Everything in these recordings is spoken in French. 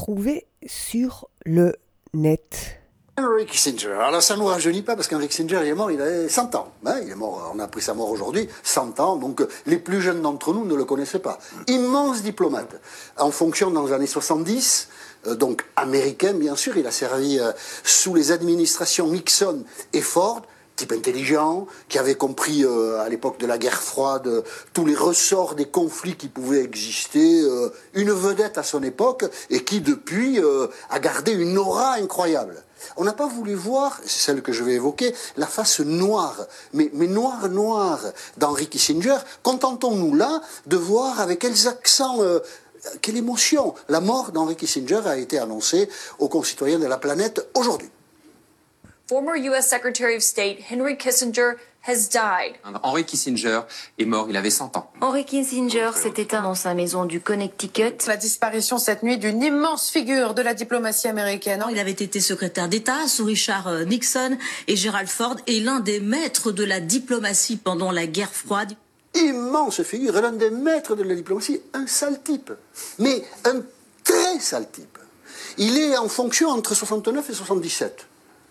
trouver sur le net. Henry Kissinger. Alors là, ça ne nous rajeunit pas parce qu'Henry Kissinger, il est mort, il avait 100 ans. Il est mort, on a appris sa mort aujourd'hui, 100 ans. Donc les plus jeunes d'entre nous ne le connaissaient pas. Immense diplomate. En fonction dans les années 70, donc américain bien sûr, il a servi sous les administrations Nixon et Ford. Type intelligent, qui avait compris à l'époque de la guerre froide tous les ressorts des conflits qui pouvaient exister, une vedette à son époque, et qui depuis a gardé une aura incroyable. On n'a pas voulu voir, c'est celle que je vais évoquer, la face noire, mais noire d'Henry Kissinger. Contentons-nous là de voir avec quels accents... quelle émotion la mort d'Henry Kissinger a été annoncée aux concitoyens de la planète aujourd'hui. Former U.S. Secretary of State Henry Kissinger has died. Henry Kissinger est mort, il avait 100 ans. Henry Kissinger s'est éteint dans sa maison du Connecticut. La disparition cette nuit d'une immense figure de la diplomatie américaine. Il avait été secrétaire d'État sous Richard Nixon et Gerald Ford et l'un des maîtres de la diplomatie pendant la guerre froide. Immense figure, l'un des maîtres de la diplomatie, un sale type, mais un très sale type. Il est en fonction entre 69 et 77.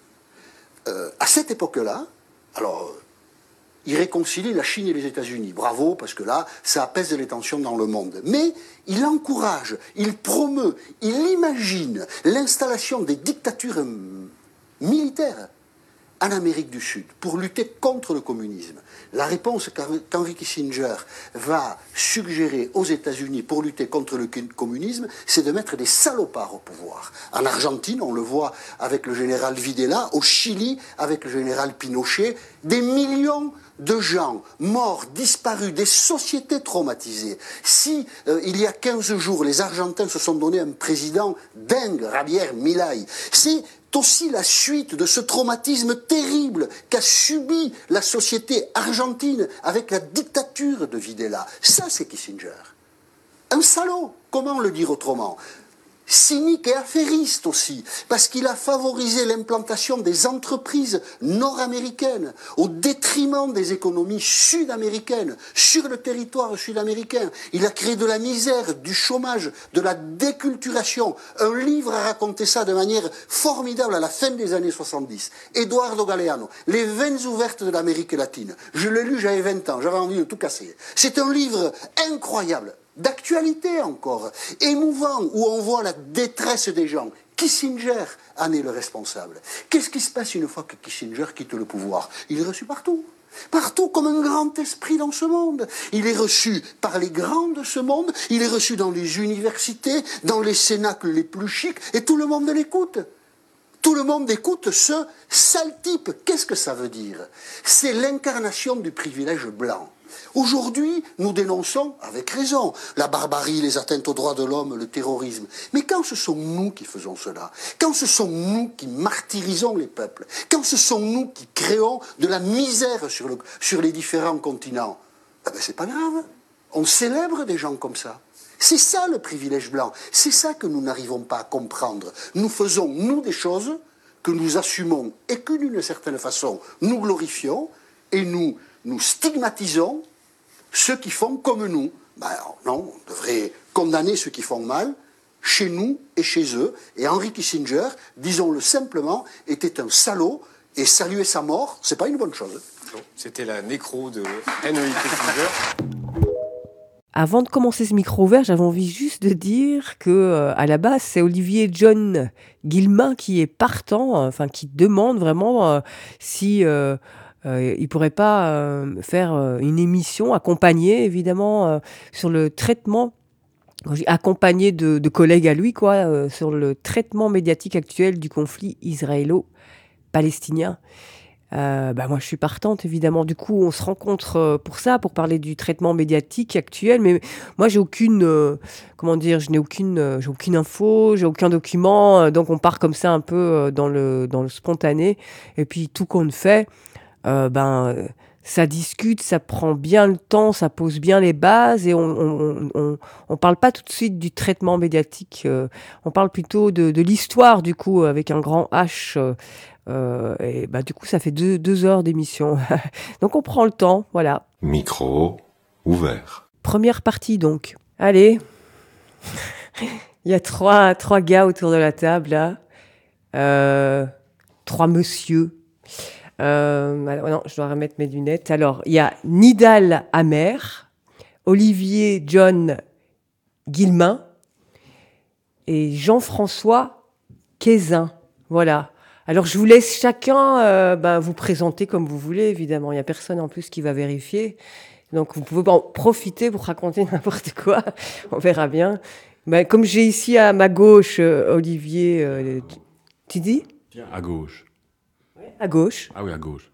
À cette époque-là, alors, il réconcilie la Chine et les États-Unis. Bravo, parce que là, ça apaise les tensions dans le monde. Mais il encourage, il promeut, il imagine l'installation des dictatures militaires en Amérique du Sud pour lutter contre le communisme. La réponse qu'Henry Kissinger va suggérer aux États-Unis pour lutter contre le communisme, c'est de mettre des salopards au pouvoir. En Argentine, on le voit avec le général Videla, au Chili, avec le général Pinochet, des millions de gens morts, disparus, des sociétés traumatisées. Si, il y a 15 jours, les Argentins se sont donné un président dingue, Javier Milei, c'est aussi la suite de ce traumatisme terrible qu'a subi la société argentine avec la dictature de Videla. Ça, c'est Kissinger. Un salaud, comment le dire autrement ? Cynique et affairiste aussi, parce qu'il a favorisé l'implantation des entreprises nord-américaines au détriment des économies sud-américaines sur le territoire sud-américain. Il a créé de la misère, du chômage, de la déculturation. Un livre a raconté ça de manière formidable à la fin des années 70. Eduardo Galeano, Les veines ouvertes de l'Amérique latine. Je l'ai lu, j'avais 20 ans, j'avais envie de tout casser. C'est un livre incroyable. D'actualité encore, émouvant, où on voit la détresse des gens. Kissinger en est le responsable. Qu'est-ce qui se passe une fois que Kissinger quitte le pouvoir ? Il est reçu partout. Partout comme un grand esprit dans ce monde. Il est reçu par les grands de ce monde, il est reçu dans les universités, dans les cénacles les plus chics, et tout le monde l'écoute. Tout le monde écoute ce sale type. Qu'est-ce que ça veut dire ? C'est l'incarnation du privilège blanc. Aujourd'hui, nous dénonçons, avec raison, la barbarie, les atteintes aux droits de l'homme, le terrorisme. Mais quand ce sont nous qui faisons cela, quand ce sont nous qui martyrisons les peuples, quand ce sont nous qui créons de la misère sur les différents continents, c'est pas grave. On célèbre des gens comme ça. C'est ça le privilège blanc. C'est ça que nous n'arrivons pas à comprendre. Nous faisons, nous, des choses que nous assumons et que d'une certaine façon, nous glorifions et nous stigmatisons ceux qui font comme nous. Non, on devrait condamner ceux qui font mal, chez nous et chez eux. Et Henry Kissinger, disons-le simplement, était un salaud, et saluer sa mort, c'est pas une bonne chose. C'était la nécro de Henry Kissinger. Avant de commencer ce micro ouvert, j'avais envie juste de dire que à la base, c'est Olivier John Guillemin qui est partant, qui demande vraiment si il pourrait pas faire une émission accompagnée, évidemment, sur le traitement, accompagné de collègues à lui, sur le traitement médiatique actuel du conflit israélo-palestinien. Moi, je suis partante, évidemment. Du coup, on se rencontre pour ça, pour parler du traitement médiatique actuel. Mais moi, j'ai aucune info, j'ai aucun document. Donc, on part comme ça un peu dans le spontané. Et puis, tout compte fait, ça discute, ça prend bien le temps, ça pose bien les bases et on parle pas tout de suite du traitement médiatique. On parle plutôt de l'histoire, du coup, avec un grand H. Du coup, ça fait deux heures d'émission. Donc, on prend le temps, voilà. Micro ouvert. Première partie, donc. Allez. Il y a trois gars autour de la table, là. Trois messieurs. Non, je dois remettre mes lunettes. Alors, il y a Nidal Amer, Olivier John Guillemin et Jean-François Quézin. Voilà. Alors, je vous laisse chacun vous présenter comme vous voulez, évidemment. Il n'y a personne en plus qui va vérifier. Donc, vous pouvez en profiter pour raconter n'importe quoi. On verra bien. Comme j'ai ici à ma gauche Olivier... tu dis ? Tiens, à gauche. À gauche. Ah oui, à gauche.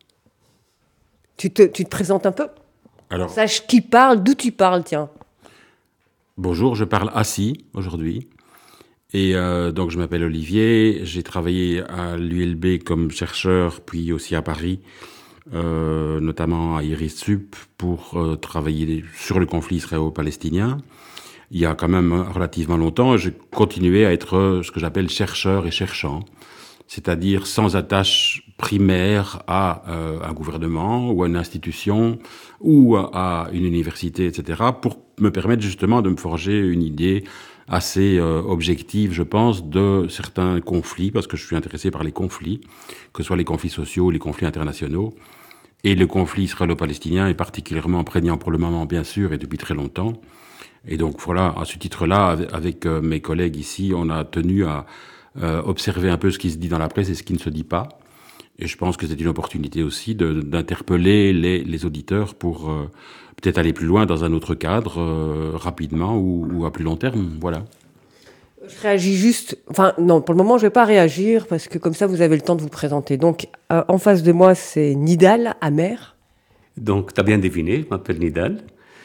Tu te présentes un peu ? Alors, sache qui parle, d'où tu parles, tiens. bonjour, je parle assis aujourd'hui. Et donc, je m'appelle Olivier. J'ai travaillé à l'ULB comme chercheur, puis aussi à Paris, notamment à IRIS-SUP, pour travailler sur le conflit israélo-palestinien. Il y a quand même relativement longtemps, j'ai continué à être ce que j'appelle chercheur et cherchant, c'est-à-dire sans attache primaire à un gouvernement ou à une institution ou à une université, etc., pour me permettre justement de me forger une idée assez objective, je pense, de certains conflits, parce que je suis intéressé par les conflits, que ce soit les conflits sociaux ou les conflits internationaux. Et le conflit israélo-palestinien est particulièrement prégnant pour le moment, bien sûr, et depuis très longtemps. Et donc voilà, à ce titre-là, avec mes collègues ici, on a tenu à observer un peu ce qui se dit dans la presse et ce qui ne se dit pas. Et je pense que c'est une opportunité aussi d'interpeller les auditeurs pour peut-être aller plus loin dans un autre cadre, rapidement ou à plus long terme. Voilà. Je réagis juste... Enfin, non, pour le moment, je ne vais pas réagir parce que comme ça, vous avez le temps de vous présenter. Donc, en face de moi, c'est Nidal Amer. Donc, tu as bien deviné, je m'appelle Nidal.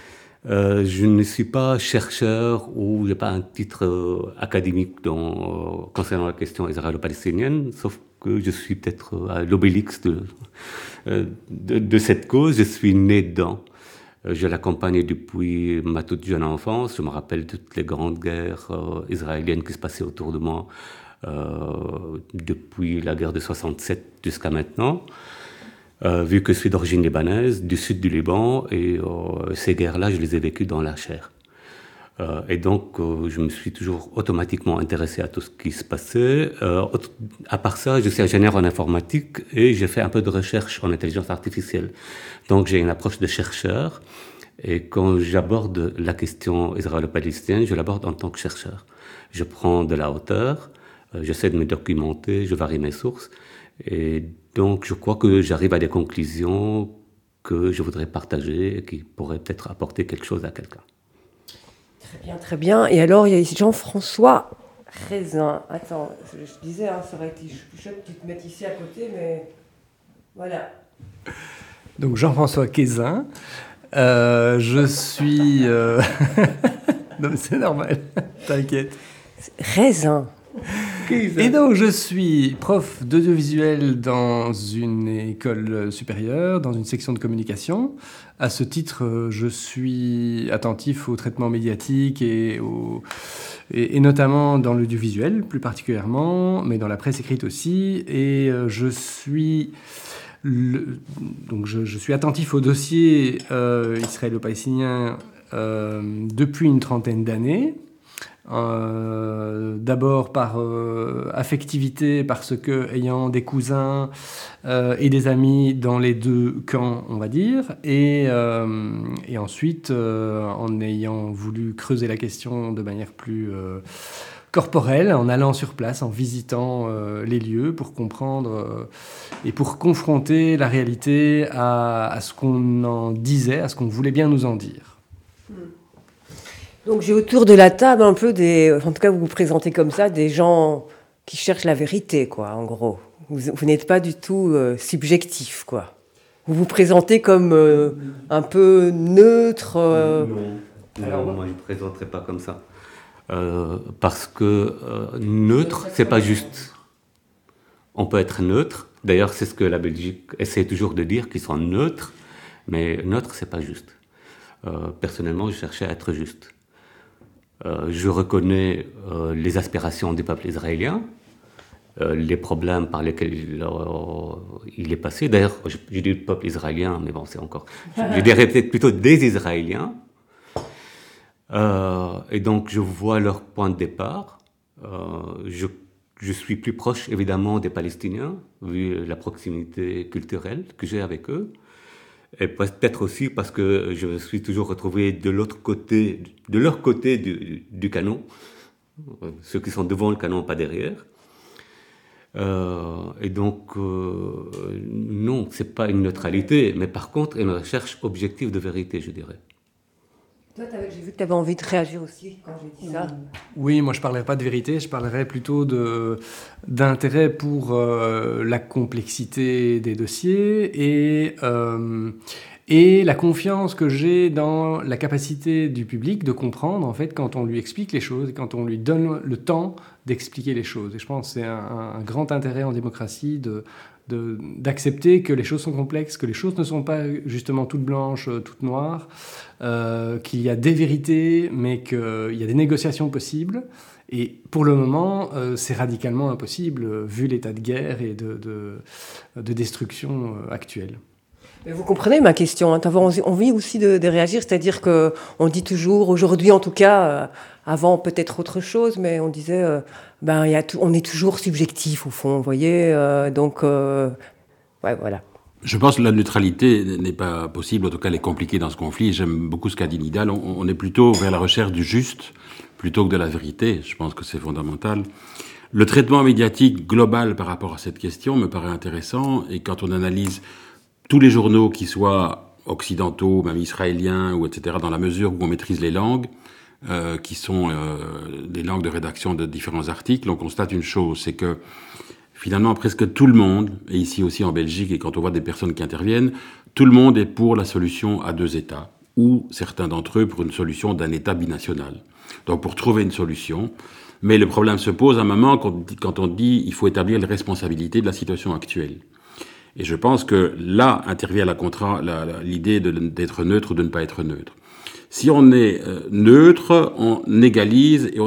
Je ne suis pas chercheur ou je n'ai pas un titre académique concernant la question israélo-palestinienne, sauf que je suis peut-être à l'obélix de cette cause. Je suis né dedans. Je l'accompagne depuis ma toute jeune enfance. Je me rappelle toutes les grandes guerres israéliennes qui se passaient autour de moi depuis la guerre de 67 jusqu'à maintenant. Vu que je suis d'origine libanaise, du sud du Liban, et ces guerres-là, je les ai vécues dans la chair. Et donc, je me suis toujours automatiquement intéressé à tout ce qui se passait. À part ça, je suis ingénieur en informatique et j'ai fait un peu de recherche en intelligence artificielle. Donc, j'ai une approche de chercheur. Et quand j'aborde la question israélo-palestinienne, je l'aborde en tant que chercheur. Je prends de la hauteur, j'essaie de me documenter, je varie mes sources. Et donc, je crois que j'arrive à des conclusions que je voudrais partager et qui pourraient peut-être apporter quelque chose à quelqu'un. Très bien, très bien. Et alors, il y a Jean-François Quézin. Attends, je disais, ça aurait été chouette que tu te mettes ici à côté, mais voilà. Donc, Jean-François Quézin. Je suis... Non, mais c'est normal, t'inquiète. Quézin. Et donc, je suis prof d'audiovisuel dans une école supérieure, dans une section de communication. À ce titre, je suis attentif au traitement médiatique et notamment dans l'audiovisuel, plus particulièrement, mais dans la presse écrite aussi. Et je suis attentif au dossier israélo-palestinien depuis une trentaine d'années. D'abord par affectivité, parce que ayant des cousins et des amis dans les deux camps, on va dire, et ensuite en ayant voulu creuser la question de manière plus corporelle, en allant sur place, en visitant les lieux pour comprendre et pour confronter la réalité à ce qu'on en disait, à ce qu'on voulait bien nous en dire. Donc j'ai autour de la table un peu en tout cas vous vous présentez comme ça, des gens qui cherchent la vérité, quoi, en gros. Vous n'êtes pas du tout subjectif, quoi. Vous vous présentez comme un peu neutre. Non, moi je ne me présenterai pas comme ça. Parce que neutre, c'est pas juste. On peut être neutre. D'ailleurs, c'est ce que la Belgique essaie toujours de dire, qu'ils sont neutres. Mais neutre, c'est pas juste. Personnellement, je cherchais à être juste. Je reconnais les aspirations du peuple israélien, les problèmes par lesquels il est passé. D'ailleurs, je dis le peuple israélien, mais bon, c'est encore... Je dirais peut-être plutôt des Israéliens. Et donc, je vois leur point de départ. Je suis plus proche, évidemment, des Palestiniens, vu la proximité culturelle que j'ai avec eux. Et peut-être aussi parce que je me suis toujours retrouvé de leur côté du canon. Ceux qui sont devant le canon, pas derrière. Et donc, non, c'est pas une neutralité, mais par contre, une recherche objective de vérité, je dirais. Toi, j'ai vu que tu avais envie de réagir aussi quand j'ai dit ça. Oui, moi je ne parlerai pas de vérité, je parlerai plutôt d'intérêt pour la complexité des dossiers et la confiance que j'ai dans la capacité du public de comprendre, en fait, quand on lui explique les choses, quand on lui donne le temps d'expliquer les choses. Et je pense que c'est un grand intérêt en démocratie d'accepter que les choses sont complexes, que les choses ne sont pas justement toutes blanches, toutes noires, qu'il y a des vérités, mais qu'il y a des négociations possibles. Et pour le moment, c'est radicalement impossible, vu l'état de guerre et de destruction actuelle. Mais vous comprenez ma question, hein. Tu avais envie aussi de réagir, c'est-à-dire qu'on dit toujours, aujourd'hui en tout cas, avant peut-être autre chose, mais on disait, on est toujours subjectif au fond, vous voyez, ouais, voilà. Je pense que la neutralité n'est pas possible, en tout cas elle est compliquée dans ce conflit. J'aime beaucoup ce qu'a dit Nidal, on est plutôt vers la recherche du juste plutôt que de la vérité, je pense que c'est fondamental. Le traitement médiatique global par rapport à cette question me paraît intéressant, et quand on analyse tous les journaux, qui soient occidentaux, même israéliens, ou etc., dans la mesure où on maîtrise les langues, qui sont des langues de rédaction de différents articles, on constate une chose, c'est que finalement presque tout le monde, et ici aussi en Belgique, et quand on voit des personnes qui interviennent, tout le monde est pour la solution à 2 États, ou certains d'entre eux pour une solution d'un État binational. Donc pour trouver une solution. Mais le problème se pose à un moment quand on dit qu'il faut établir les responsabilités de la situation actuelle. Et je pense que là intervient l'idée d'être neutre ou de ne pas être neutre. Si on est neutre, on égalise et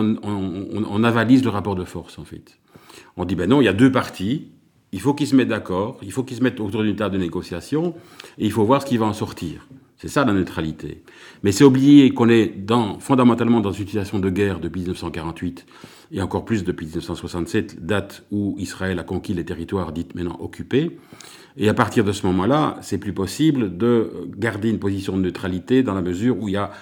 on avalise le rapport de force, en fait. On dit, non, il y a 2 parties, il faut qu'ils se mettent d'accord, il faut qu'ils se mettent autour d'une table de négociation, et il faut voir ce qui va en sortir. C'est ça la neutralité. Mais c'est oublier qu'on est fondamentalement dans une situation de guerre depuis 1948, et encore plus depuis 1967, date où Israël a conquis les territoires dits maintenant occupés. Et à partir de ce moment-là, c'est plus possible de garder une position de neutralité dans la mesure où il y a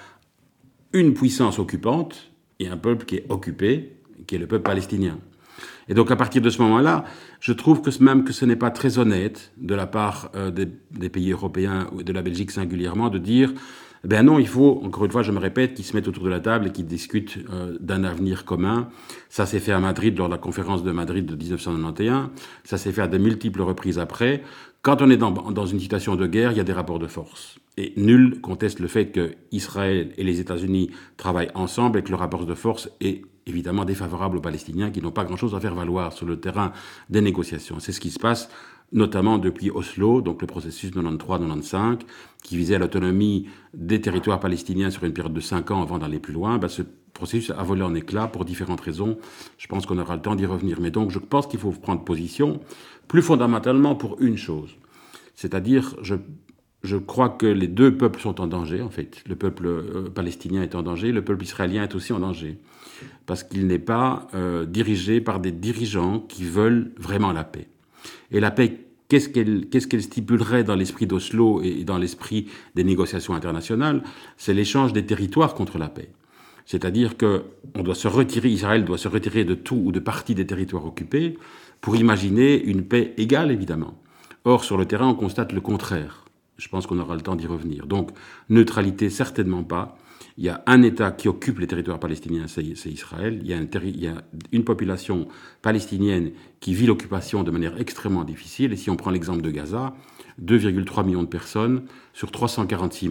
une puissance occupante et un peuple qui est occupé, qui est le peuple palestinien. Et donc à partir de ce moment-là, je trouve que même que ce n'est pas très honnête de la part des pays européens ou de la Belgique singulièrement de dire non, il faut, encore une fois, je me répète, qu'ils se mettent autour de la table et qu'ils discutent d'un avenir commun. Ça s'est fait à Madrid lors de la conférence de Madrid de 1991. Ça s'est fait à de multiples reprises après. Quand on est dans une situation de guerre, il y a des rapports de force. Et nul conteste le fait que Israël et les États-Unis travaillent ensemble et que le rapport de force est évidemment défavorable aux Palestiniens qui n'ont pas grand-chose à faire valoir sur le terrain des négociations. C'est ce qui se passe notamment depuis Oslo, donc le processus 93-95, qui visait l'autonomie des territoires palestiniens sur une période de 5 ans avant d'aller plus loin. Ce processus a volé en éclats pour différentes raisons. Je pense qu'on aura le temps d'y revenir. Mais donc, je pense qu'il faut prendre position plus fondamentalement pour une chose. C'est-à-dire, je crois que les 2 peuples sont en danger, en fait. Le peuple palestinien est en danger, le peuple israélien est aussi en danger. Parce qu'il n'est pas dirigé par des dirigeants qui veulent vraiment la paix. Et la paix, qu'est-ce qu'elle stipulerait dans l'esprit d'Oslo et dans l'esprit des négociations internationales? C'est l'échange des territoires contre la paix. C'est-à-dire que Israël doit se retirer de tout ou de partie des territoires occupés pour imaginer une paix égale, évidemment. Or, sur le terrain, on constate le contraire. Je pense qu'on aura le temps d'y revenir. Donc, neutralité, certainement pas. Il y a un État qui occupe les territoires palestiniens, c'est Israël. Il y a une population palestinienne qui vit l'occupation de manière extrêmement difficile. Et si on prend l'exemple de Gaza, 2,3 millions de personnes sur 346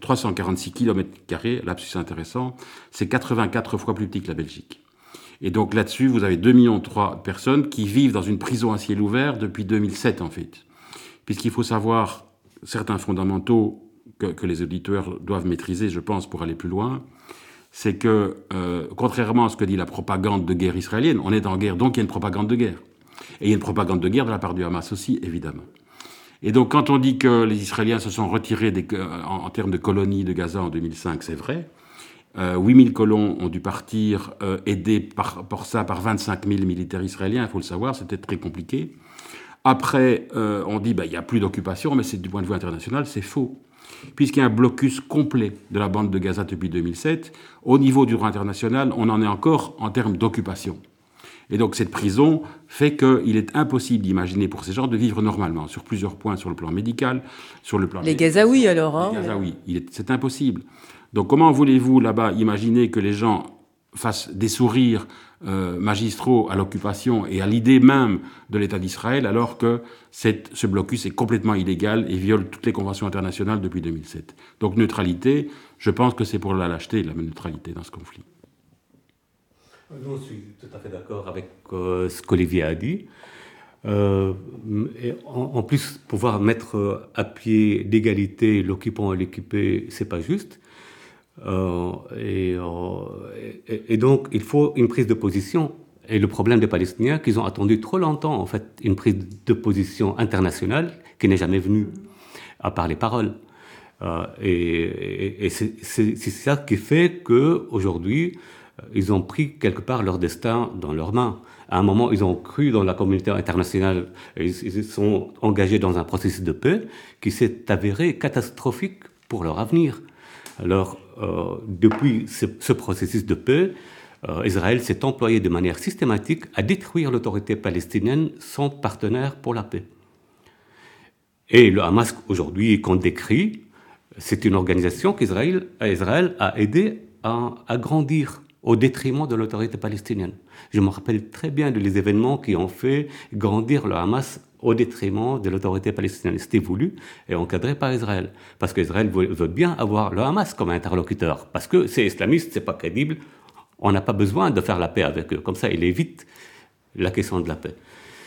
km², lapsus intéressant, c'est 84 fois plus petit que la Belgique. Et donc là-dessus, vous avez 2,3 millions de personnes qui vivent dans une prison à ciel ouvert depuis 2007, en fait. Puisqu'il faut savoir certains fondamentaux que les auditeurs doivent maîtriser, je pense, pour aller plus loin, c'est que, contrairement à ce que dit la propagande de guerre israélienne, on est en guerre, donc il y a une propagande de guerre. Et il y a une propagande de guerre de la part du Hamas aussi, évidemment. Et donc, quand on dit que les Israéliens se sont retirés en termes de colonies de Gaza en 2005, c'est vrai. 8000 colons ont dû partir, aidés par 25 000 militaires israéliens, il faut le savoir, c'était très compliqué. Après, on dit il n'y a plus d'occupation, mais c'est, du point de vue international, c'est faux. Puisqu'il y a un blocus complet de la bande de Gaza depuis 2007, au niveau du droit international, on en est encore en termes d'occupation. Et donc cette prison fait qu'il est impossible d'imaginer pour ces gens de vivre normalement, sur plusieurs points, sur le plan médical, sur le plan... Les Gazaouis alors, hein. Les Gazaouis, c'est impossible. Donc comment voulez-vous là-bas imaginer que les gens fassent des sourires magistraux à l'occupation et à l'idée même de l'État d'Israël, alors que ce blocus est complètement illégal et viole toutes les conventions internationales depuis 2007. Donc neutralité, je pense que c'est pour la lâcheté, la neutralité dans ce conflit. Je suis tout à fait d'accord avec ce qu'Olivier a dit. Et en plus, pouvoir mettre à pied d'égalité l'occupant et l'équipé, c'est pas juste. Et donc, il faut une prise de position. Et le problème des Palestiniens, qu'ils ont attendu trop longtemps, en fait, une prise de position internationale qui n'est jamais venue, à part les paroles. Et c'est ça qui fait qu'aujourd'hui, ils ont pris quelque part leur destin dans leurs mains. À un moment, ils ont cru dans la communauté internationale, ils se sont engagés dans un processus de paix qui s'est avéré catastrophique pour leur avenir. Alors, depuis ce processus de paix, Israël s'est employé de manière systématique à détruire l'autorité palestinienne, son partenaire pour la paix. Et le Hamas, aujourd'hui, qu'on décrit, c'est une organisation qu'Israël a aidé à grandir au détriment de l'autorité palestinienne. Je me rappelle très bien des événements qui ont fait grandir le Hamas au détriment de l'autorité palestinienne. C'était voulu et encadré par Israël. Parce qu'Israël veut bien avoir le Hamas comme interlocuteur. Parce que c'est islamiste, c'est pas crédible. On n'a pas besoin de faire la paix avec eux. Comme ça, il évite la question de la paix.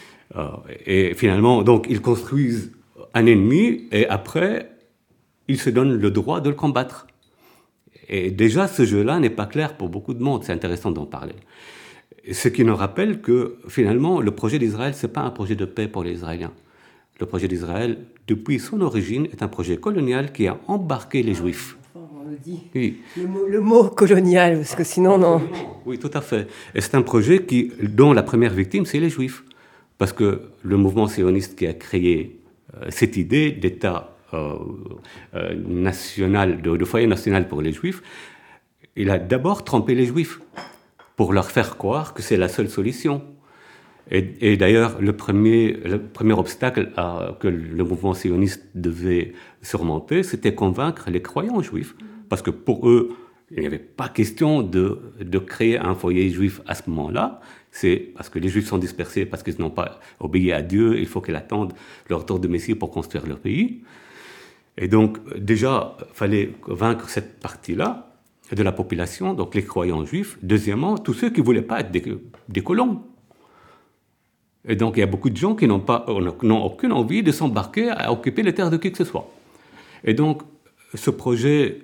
Et finalement, donc, ils construisent un ennemi et après, ils se donnent le droit de le combattre. Et déjà, ce jeu-là n'est pas clair pour beaucoup de monde. C'est intéressant d'en parler. Ce qui nous rappelle que, finalement, le projet d'Israël, ce n'est pas un projet de paix pour les Israéliens. Le projet d'Israël, depuis son origine, est un projet colonial qui a embarqué les Juifs. On le dit. Oui. Le mot colonial, parce que sinon, non. Oui, tout à fait. Et c'est un projet dont la première victime, c'est les Juifs. Parce que le mouvement sioniste qui a créé cette idée d'État national, de foyer national pour les Juifs, il a d'abord trompé les Juifs pour leur faire croire que c'est la seule solution. Et d'ailleurs, le premier obstacle que le mouvement sioniste devait surmonter, c'était convaincre les croyants juifs. Parce que pour eux, il n'y avait pas question de créer un foyer juif à ce moment-là. C'est parce que les Juifs sont dispersés, parce qu'ils n'ont pas obéi à Dieu, il faut qu'ils attendent leur retour de Messie pour construire leur pays. Et donc, déjà, il fallait vaincre cette partie-là de la population, donc les croyants juifs. Deuxièmement, tous ceux qui ne voulaient pas être des colons. Et donc, il y a beaucoup de gens qui n'ont aucune envie de s'embarquer à occuper les terres de qui que ce soit. Et donc, ce projet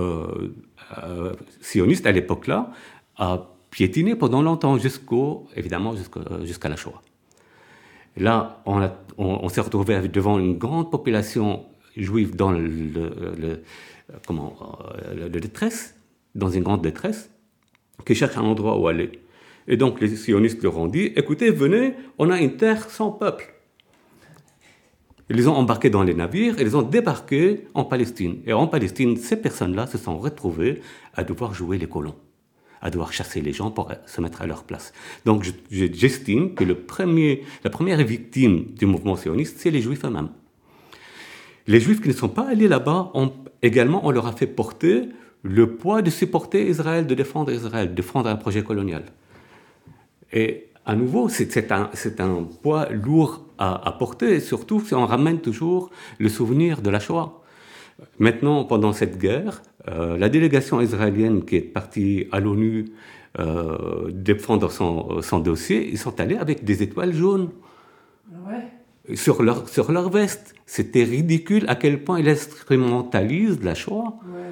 sioniste, à l'époque-là, a piétiné pendant longtemps, évidemment, jusqu'à la Shoah. Et là, on s'est retrouvé devant une grande population juive dans le détresse, dans une grande détresse, qui cherche un endroit où aller. Et donc les sionistes leur ont dit, écoutez, venez, on a une terre sans peuple. Ils les ont embarqués dans les navires et les ont débarqués en Palestine. Et en Palestine, ces personnes-là se sont retrouvées à devoir jouer les colons, à devoir chasser les gens pour se mettre à leur place. Donc j'estime que la première victime du mouvement sioniste, c'est les Juifs eux-mêmes. Les Juifs qui ne sont pas allés là-bas, on leur a fait porter le poids de supporter Israël, de défendre un projet colonial. Et à nouveau, c'est un poids lourd à porter, surtout si on ramène toujours le souvenir de la Shoah. Maintenant, pendant cette guerre, la délégation israélienne qui est partie à l'ONU défendre son dossier, ils sont allés avec des étoiles jaunes. Ouais. Sur leur veste. C'était ridicule à quel point ils instrumentalisent la Shoah. Ouais.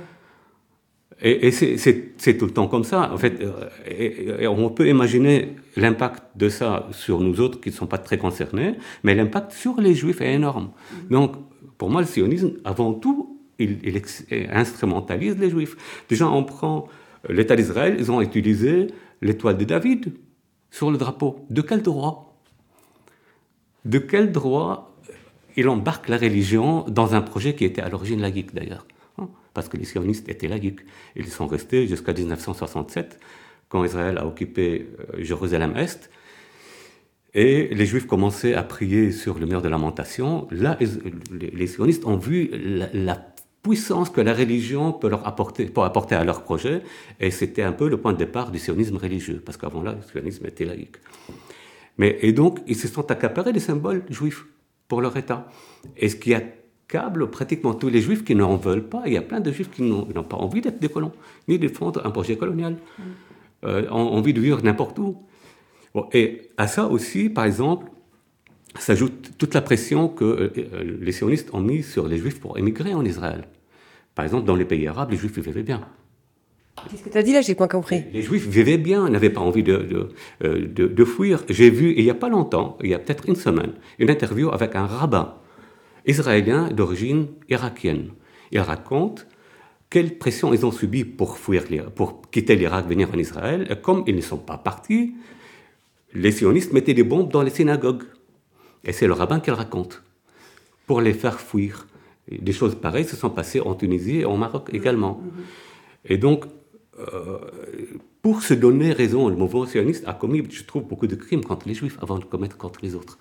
Et c'est tout le temps comme ça. En fait, et on peut imaginer l'impact de ça sur nous autres qui ne sont pas très concernés, mais l'impact sur les Juifs est énorme. Donc, pour moi, le sionisme, avant tout, il instrumentalise les Juifs. Déjà, on prend l'État d'Israël, ils ont utilisé l'étoile de David sur le drapeau. De quel droit? De quel droit il embarque la religion dans un projet qui était à l'origine laïque d'ailleurs, hein, parce que les sionistes étaient laïques. Ils sont restés jusqu'à 1967, quand Israël a occupé Jérusalem-Est, et les Juifs commençaient à prier sur le mur de lamentation. Là, les sionistes ont vu la puissance que la religion peut apporter à leur projet, et c'était un peu le point de départ du sionisme religieux, parce qu'avant là, le sionisme était laïque. Et donc, ils se sont accaparés des symboles juifs pour leur État. Et ce qui accable pratiquement tous les Juifs qui n'en veulent pas. Il y a plein de Juifs qui n'ont pas envie d'être des colons, ni défendre un projet colonial, ont envie de vivre n'importe où. Bon, et à ça aussi, par exemple, s'ajoute toute la pression que les sionistes ont mise sur les Juifs pour émigrer en Israël. Par exemple, dans les pays arabes, les Juifs vivaient bien. Qu'est-ce que tu as dit là? J'ai pas compris. Les Juifs vivaient bien, n'avaient pas envie de fuir. J'ai vu, il n'y a pas longtemps, il y a peut-être une semaine, une interview avec un rabbin israélien d'origine irakienne. Il raconte quelle pression ils ont subie pour quitter l'Irak, venir en Israël. Et comme ils ne sont pas partis, les sionistes mettaient des bombes dans les synagogues. Et c'est le rabbin qui le raconte, pour les faire fuir. Et des choses pareilles se sont passées en Tunisie et au Maroc également. Et donc, pour se donner raison, le mouvement sioniste a commis, je trouve, beaucoup de crimes contre les Juifs avant de commettre contre les autres.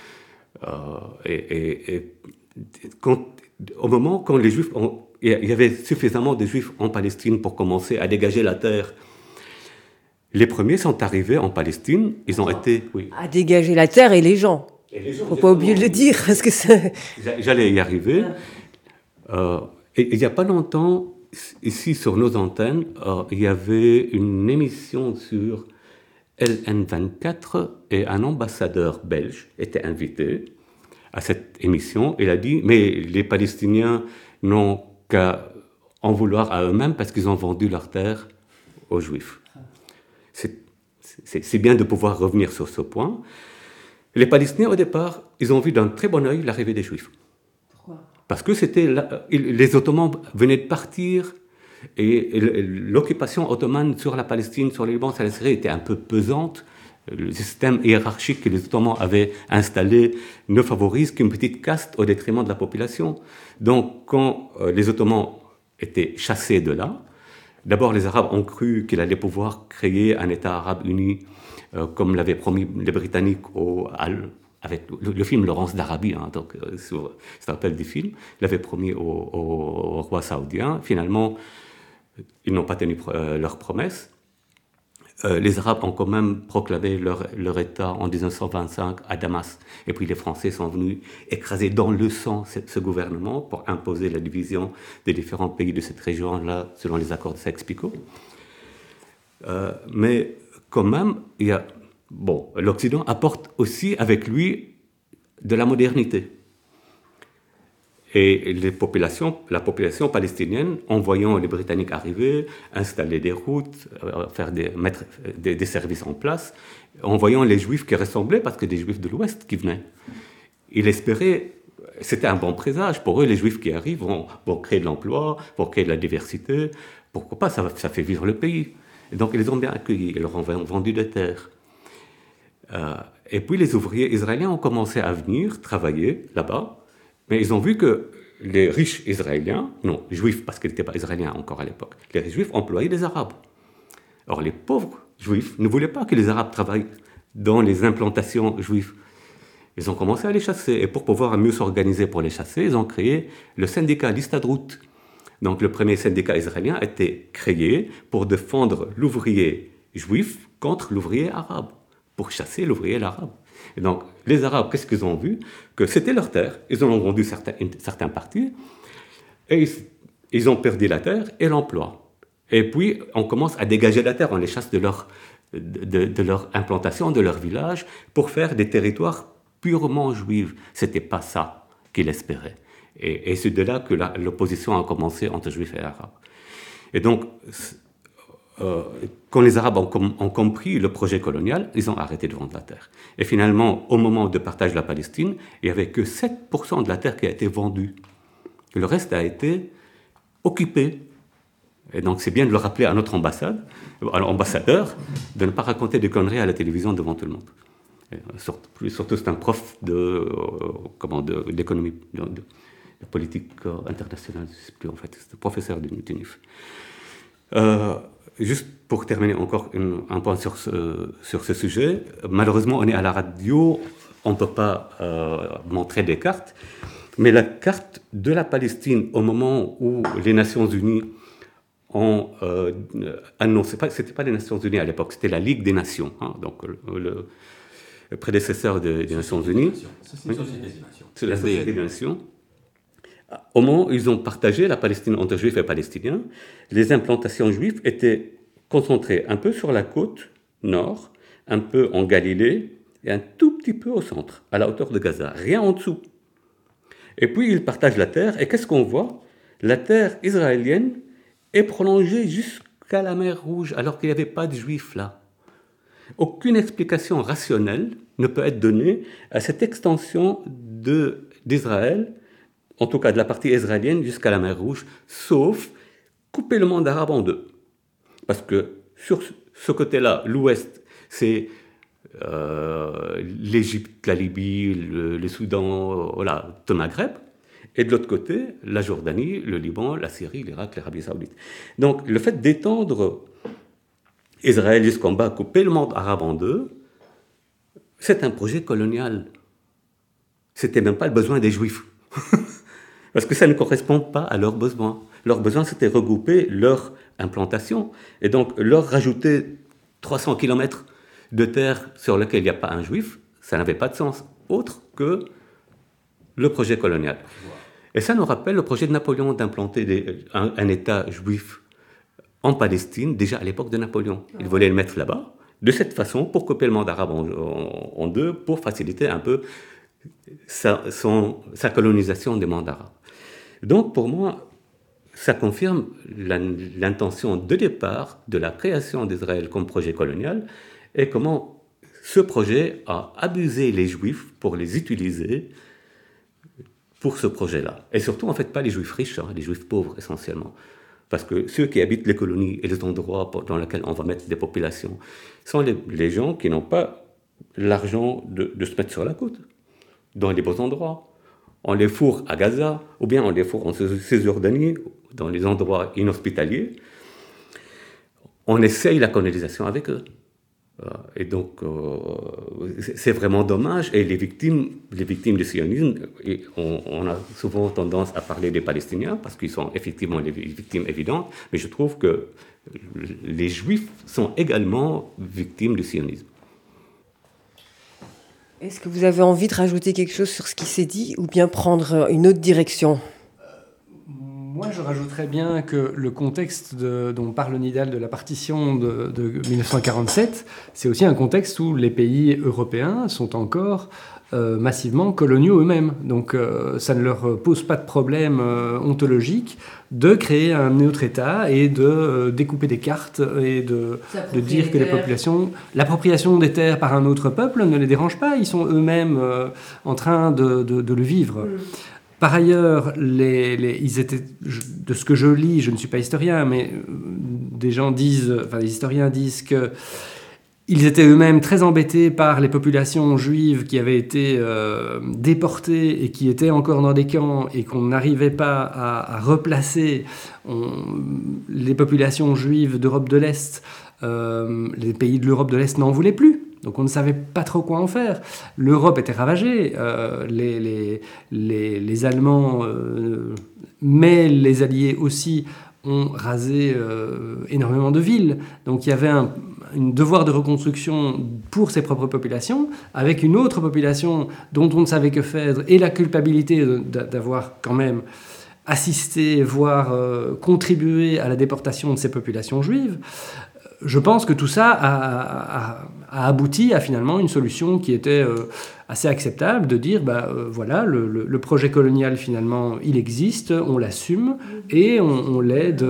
Au moment quand les Juifs il y avait suffisamment de Juifs en Palestine pour commencer à dégager la terre, les premiers sont arrivés en Palestine, ils ont été... Oui. À dégager la terre et les gens. Il ne faut pas oublier de le dire, parce que c'est... J'allais y arriver. Et il n'y a pas longtemps, ici sur nos antennes, il y avait une émission sur LN24 et un ambassadeur belge était invité à cette émission. Il a dit, mais les Palestiniens n'ont qu'à en vouloir à eux-mêmes parce qu'ils ont vendu leur terre aux Juifs. C'est bien de pouvoir revenir sur ce point. Les Palestiniens, au départ, ils ont vu d'un très bon œil l'arrivée des Juifs. Pourquoi? Parce que les Ottomans venaient de partir et l'occupation ottomane sur la Palestine, sur le Liban, sur la Syrie était un peu pesante. Le système hiérarchique que les Ottomans avaient installé ne favorise qu'une petite caste au détriment de la population. Donc, quand les Ottomans étaient chassés de là, d'abord les Arabes ont cru qu'il allait pouvoir créer un État arabe uni, comme l'avaient promis les Britanniques avec le film Laurence d'Arabie, hein, donc ça s'appelle du film, l'avait promis au roi saoudien. Finalement, ils n'ont pas tenu leur promesse. Les Arabes ont quand même proclamé leur État en 1925 à Damas. Et puis les Français sont venus écraser dans le sang ce gouvernement pour imposer la division des différents pays de cette région-là selon les accords de Sykes-Picot. Mais quand même, l'Occident apporte aussi avec lui de la modernité. Et la population palestinienne, en voyant les Britanniques arriver, installer des routes, mettre des services en place, en voyant les Juifs qui ressemblaient, parce que des Juifs de l'Ouest qui venaient, ils espéraient, c'était un bon présage pour eux, les Juifs qui arrivent vont créer de l'emploi, vont créer de la diversité, pourquoi pas, ça fait vivre le pays. Et donc ils les ont bien accueillis, ils leur ont vendu des terres. Et puis les ouvriers israéliens ont commencé à venir travailler là-bas, mais ils ont vu que les riches israéliens, non, juifs, parce qu'ils n'étaient pas israéliens encore à l'époque, les juifs employaient des Arabes. Or, les pauvres juifs ne voulaient pas que les Arabes travaillent dans les implantations juives. Ils ont commencé à les chasser. Et pour pouvoir mieux s'organiser pour les chasser, ils ont créé le syndicat l'Histadrout. Donc, le premier syndicat israélien a été créé pour défendre l'ouvrier juif contre l'ouvrier arabe, pour chasser l'ouvrier arabe. Et donc, les Arabes, qu'est-ce qu'ils ont vu? Que c'était leur terre. Ils en ont vendu certains parties. Et ils ont perdu la terre et l'emploi. Et puis, on commence à dégager la terre. On les chasse de leur implantation, de leur village, pour faire des territoires purement juifs. Ce n'était pas ça qu'ils espéraient. Et c'est de là que l'opposition a commencé entre juifs et arabes. Et donc, quand les Arabes ont compris le projet colonial, ils ont arrêté de vendre la terre. Et finalement, au moment de partage de la Palestine, il n'y avait que 7% de la terre qui a été vendue. Le reste a été occupé Et donc c'est bien de le rappeler à notre ambassadeur, de ne pas raconter des conneries à la télévision devant tout le monde. Surtout c'est un prof d'économie, de politique internationale, je ne sais plus en fait, c'est le professeur du TUNIF. Juste pour terminer encore un point sur ce sujet, malheureusement on est à la radio, on ne peut pas montrer des cartes, mais la carte de la Palestine au moment où les Nations Unies ont annoncé, c'était pas les Nations Unies à l'époque, c'était la Ligue des Nations, hein, donc le prédécesseur des Nations Unies. C'est la Société des Nations. Au moment où ils ont partagé la Palestine entre Juifs et Palestiniens, les implantations juives étaient concentrées un peu sur la côte nord, un peu en Galilée et un tout petit peu au centre, à la hauteur de Gaza, rien en dessous. Et puis ils partagent la terre, et qu'est-ce qu'on voit? La terre israélienne est prolongée jusqu'à la mer Rouge, alors qu'il n'y avait pas de juifs là. Aucune explication rationnelle ne peut être donnée à cette extension d'Israël, en tout cas de la partie israélienne jusqu'à la mer Rouge, sauf couper le monde arabe en deux. Parce que sur ce côté-là, l'Ouest, c'est l'Égypte, la Libye, le Soudan, voilà, tout le Maghreb. Et de l'autre côté, la Jordanie, le Liban, la Syrie, l'Irak, l'Arabie Saoudite. Donc le fait d'étendre Israël jusqu'en bas, couper le monde arabe en deux, c'est un projet colonial. C'était même pas le besoin des Juifs. Parce que ça ne correspond pas à leurs besoins. Leurs besoins, c'était regrouper leur implantation. Et donc, leur rajouter 300 km de terre sur lequel il n'y a pas un Juif, ça n'avait pas de sens autre que le projet colonial. Et ça nous rappelle le projet de Napoléon d'implanter un État juif en Palestine, déjà à l'époque de Napoléon. Il voulait le mettre là-bas, de cette façon, pour couper le monde arabe en deux, pour faciliter un peu sa colonisation des mondes arabes. Donc, pour moi, ça confirme l'intention de départ de la création d'Israël comme projet colonial et comment ce projet a abusé les Juifs pour les utiliser pour ce projet-là. Et surtout, en fait, pas les Juifs riches, hein, les Juifs pauvres essentiellement. Parce que ceux qui habitent les colonies et les endroits dans lesquels on va mettre des populations sont les gens qui n'ont pas l'argent de se mettre sur la côte, dans les beaux endroits. On les fourre à Gaza, ou bien on les fourre en Cisjordanie, dans les endroits inhospitaliers. On essaye la colonisation avec eux. Et donc, c'est vraiment dommage. Et les victimes du sionisme, on a souvent tendance à parler des Palestiniens, parce qu'ils sont effectivement les victimes évidentes, mais je trouve que les Juifs sont également victimes du sionisme. Est-ce que vous avez envie de rajouter quelque chose sur ce qui s'est dit, ou bien prendre une autre direction ? Moi, je rajouterais bien que le contexte dont parle Nidal de la partition de 1947, c'est aussi un contexte où les pays européens sont encore massivement coloniaux eux-mêmes. Donc ça ne leur pose pas de problème ontologique de créer un autre État et de découper des cartes et de dire que les populations... L'appropriation des terres par un autre peuple ne les dérange pas, ils sont eux-mêmes en train de le vivre. Par ailleurs, ils étaient, de ce que je lis, je ne suis pas historien, mais les historiens disent qu'ils étaient eux-mêmes très embêtés par les populations juives qui avaient été déportées et qui étaient encore dans des camps et qu'on n'arrivait pas à replacer les populations juives d'Europe de l'Est. Les pays de l'Europe de l'Est n'en voulaient plus. Donc on ne savait pas trop quoi en faire. L'Europe était ravagée, les Allemands, mais les Alliés aussi, ont rasé énormément de villes. Donc il y avait un devoir de reconstruction pour ses propres populations, avec une autre population dont on ne savait que faire, et la culpabilité d'avoir quand même assisté, voire contribué à la déportation de ces populations juives. Je pense que tout ça a abouti à finalement une solution qui était assez acceptable, de dire, voilà, le projet colonial finalement, il existe, on l'assume et on l'aide.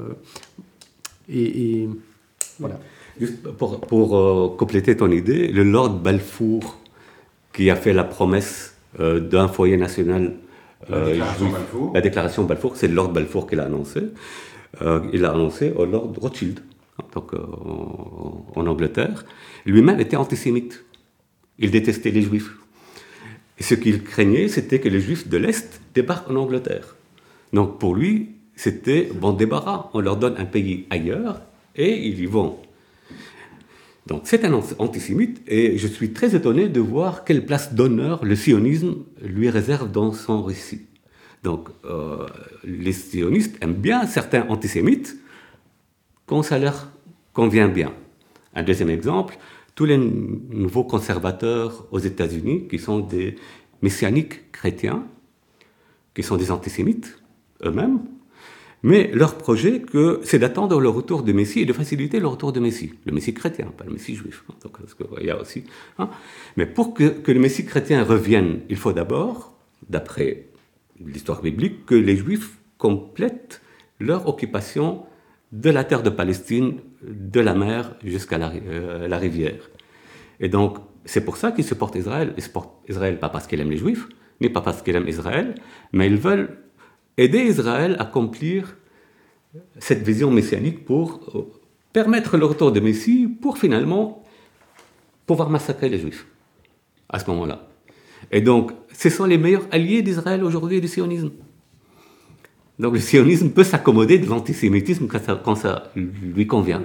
Et voilà. Juste pour compléter ton idée, le Lord Balfour, qui a fait la promesse d'un foyer national, la déclaration Balfour, c'est le Lord Balfour qui l'a annoncé. Il a annoncé au Lord Rothschild, donc en Angleterre. Lui-même était antisémite. Il détestait les Juifs. Et ce qu'il craignait, c'était que les Juifs de l'Est débarquent en Angleterre. Donc pour lui, c'était bon débarras. On leur donne un pays ailleurs et ils y vont. Donc c'est un antisémite et je suis très étonné de voir quelle place d'honneur le sionisme lui réserve dans son récit. Donc les sionistes aiment bien certains antisémites quand ça leur convient bien. Un deuxième exemple, tous les nouveaux conservateurs aux États-Unis qui sont des messianiques chrétiens, qui sont des antisémites eux-mêmes, mais leur projet, c'est d'attendre le retour du Messie et de faciliter le retour du Messie. Le Messie chrétien, pas le Messie juif. Donc, il y a aussi, Mais pour que le Messie chrétien revienne, il faut d'abord, d'après l'histoire biblique, que les Juifs complètent leur occupation de la terre de Palestine, de la mer jusqu'à la rivière. Et donc, c'est pour ça qu'ils supportent Israël. Ils supportent Israël pas parce qu'ils aiment les Juifs, ni pas parce qu'ils aiment Israël, mais ils veulent aider Israël à accomplir cette vision messianique pour permettre le retour de Messie, pour finalement pouvoir massacrer les Juifs à ce moment-là. Et donc, ce sont les meilleurs alliés d'Israël aujourd'hui du sionisme. Donc le sionisme peut s'accommoder de l'antisémitisme quand ça lui convient.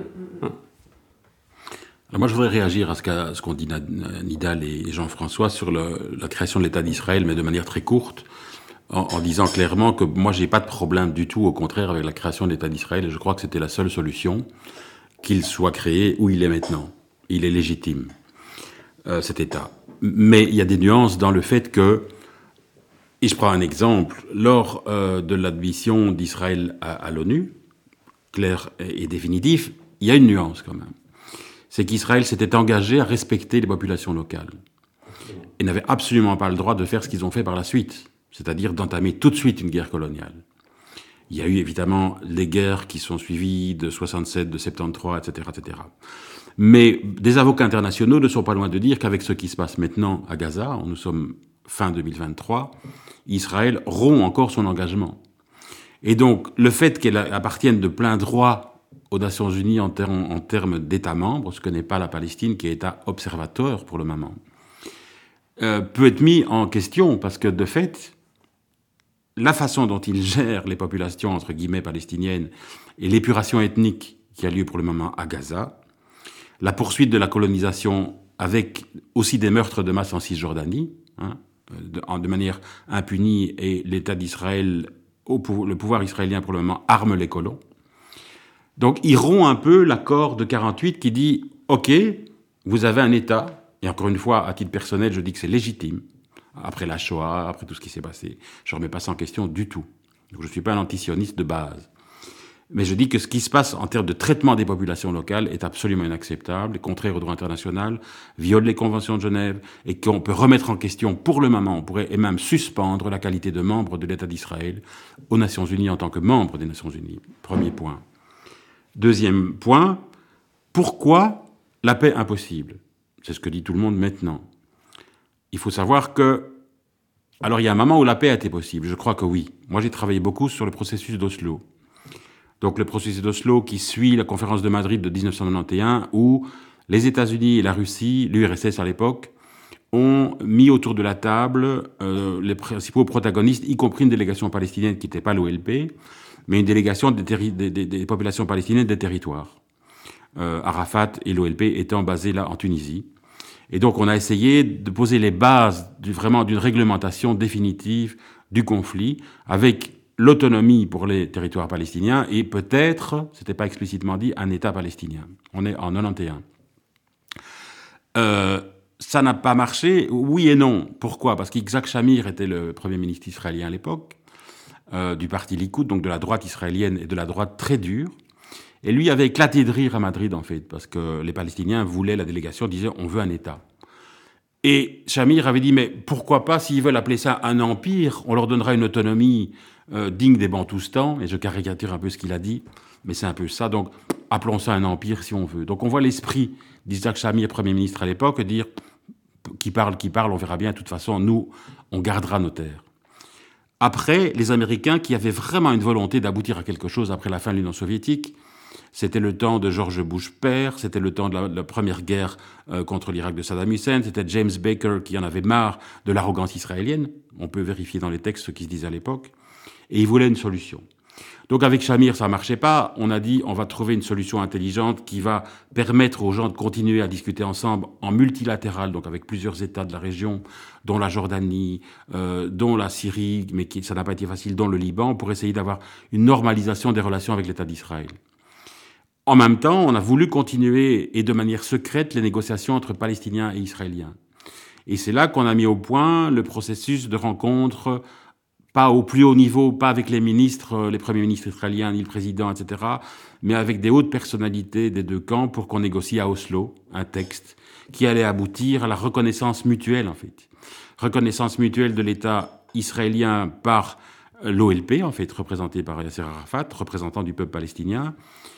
Alors moi, je voudrais réagir à ce qu'ont dit Nidal et Jean-François sur la création de l'État d'Israël, mais de manière très courte, en disant clairement que moi, j'ai pas de problème du tout, au contraire, avec la création de l'État d'Israël, et je crois que c'était la seule solution, qu'il soit créé où il est maintenant. Il est légitime, cet État. Mais il y a des nuances dans le fait que, et je prends un exemple, lors de l'admission d'Israël à l'ONU, clair et définitif, il y a une nuance quand même. C'est qu'Israël s'était engagé à respecter les populations locales et n'avait absolument pas le droit de faire ce qu'ils ont fait par la suite, c'est-à-dire d'entamer tout de suite une guerre coloniale. Il y a eu évidemment les guerres qui sont suivies de 67, de 73, etc., etc. Mais des avocats internationaux ne sont pas loin de dire qu'avec ce qui se passe maintenant à Gaza, nous sommes fin 2023, Israël rompt encore son engagement. Et donc, le fait qu'elle appartienne de plein droit aux Nations Unies en termes d'États membres, ce que n'est pas la Palestine, qui est État observateur pour le moment, peut être mis en question, parce que de fait, la façon dont il gère les populations, entre guillemets, palestiniennes, et l'épuration ethnique qui a lieu pour le moment à Gaza, la poursuite de la colonisation avec aussi des meurtres de masse en Cisjordanie, de manière impunie, et l'État d'Israël, le pouvoir israélien pour le moment, arme les colons. Donc il rompt un peu l'accord de 48 qui dit « Ok, vous avez un État », et encore une fois, à titre personnel, je dis que c'est légitime, après la Shoah, après tout ce qui s'est passé, je ne remets pas ça en question du tout. Donc je ne suis pas un antisioniste de base. Mais je dis que ce qui se passe en termes de traitement des populations locales est absolument inacceptable, contraire au droit international, viole les conventions de Genève, et qu'on peut remettre en question pour le moment, on pourrait et même suspendre la qualité de membre de l'État d'Israël aux Nations Unies en tant que membre des Nations Unies. Premier point. Deuxième point, pourquoi la paix impossible ? C'est ce que dit tout le monde maintenant. Il faut savoir que... Alors il y a un moment où la paix a été possible, je crois que oui. Moi j'ai travaillé beaucoup sur le processus d'Oslo. Donc le processus d'Oslo qui suit la conférence de Madrid de 1991 où les États-Unis et la Russie, l'URSS à l'époque, ont mis autour de la table les principaux protagonistes, y compris une délégation palestinienne qui n'était pas l'OLP, mais une délégation des populations palestiniennes des territoires. Arafat et l'OLP étant basés là en Tunisie. Et donc on a essayé de poser les bases vraiment d'une réglementation définitive du conflit avec l'autonomie pour les territoires palestiniens et peut-être, c'était pas explicitement dit, un État palestinien. On est en 91. Ça n'a pas marché, oui et non. Pourquoi ? Parce qu'Yitzhak Shamir était le premier ministre israélien à l'époque, du parti Likoud, donc de la droite israélienne et de la droite très dure. Et lui avait éclaté de rire à Madrid, en fait, parce que les Palestiniens voulaient, la délégation disait « on veut un État ». Et Shamir avait dit « mais pourquoi pas, s'ils veulent appeler ça un empire, on leur donnera une autonomie digne des Bantoustans ». Et je caricature un peu ce qu'il a dit, mais c'est un peu ça. Donc, appelons ça un empire si on veut. Donc, on voit l'esprit d'Yitzhak Shamir, Premier ministre à l'époque, dire « qui parle, on verra bien, de toute façon, nous, on gardera nos terres ». après les Américains qui avaient vraiment une volonté d'aboutir à quelque chose après la fin de l'Union soviétique. C'était le temps de George Bush père, c'était le temps de la première guerre contre l'Irak de Saddam Hussein, c'était James Baker qui en avait marre de l'arrogance israélienne, on peut vérifier dans les textes ce qui se disait à l'époque, et il voulait une solution. Donc avec Shamir, ça marchait pas. On a dit, on va trouver une solution intelligente qui va permettre aux gens de continuer à discuter ensemble en multilatéral, donc avec plusieurs États de la région, dont la Jordanie, dont la Syrie, mais ça n'a pas été facile, dont le Liban, pour essayer d'avoir une normalisation des relations avec l'État d'Israël. En même temps, on a voulu continuer, et de manière secrète, les négociations entre Palestiniens et Israéliens. Et c'est là qu'on a mis au point le processus de rencontre, pas au plus haut niveau, pas avec les ministres, les premiers ministres israéliens, ni le président, etc., mais avec des hautes personnalités des deux camps pour qu'on négocie à Oslo un texte qui allait aboutir à la reconnaissance mutuelle, en fait. Reconnaissance mutuelle de l'État israélien par l'OLP, en fait, représenté par Yasser Arafat, représentant du peuple palestinien,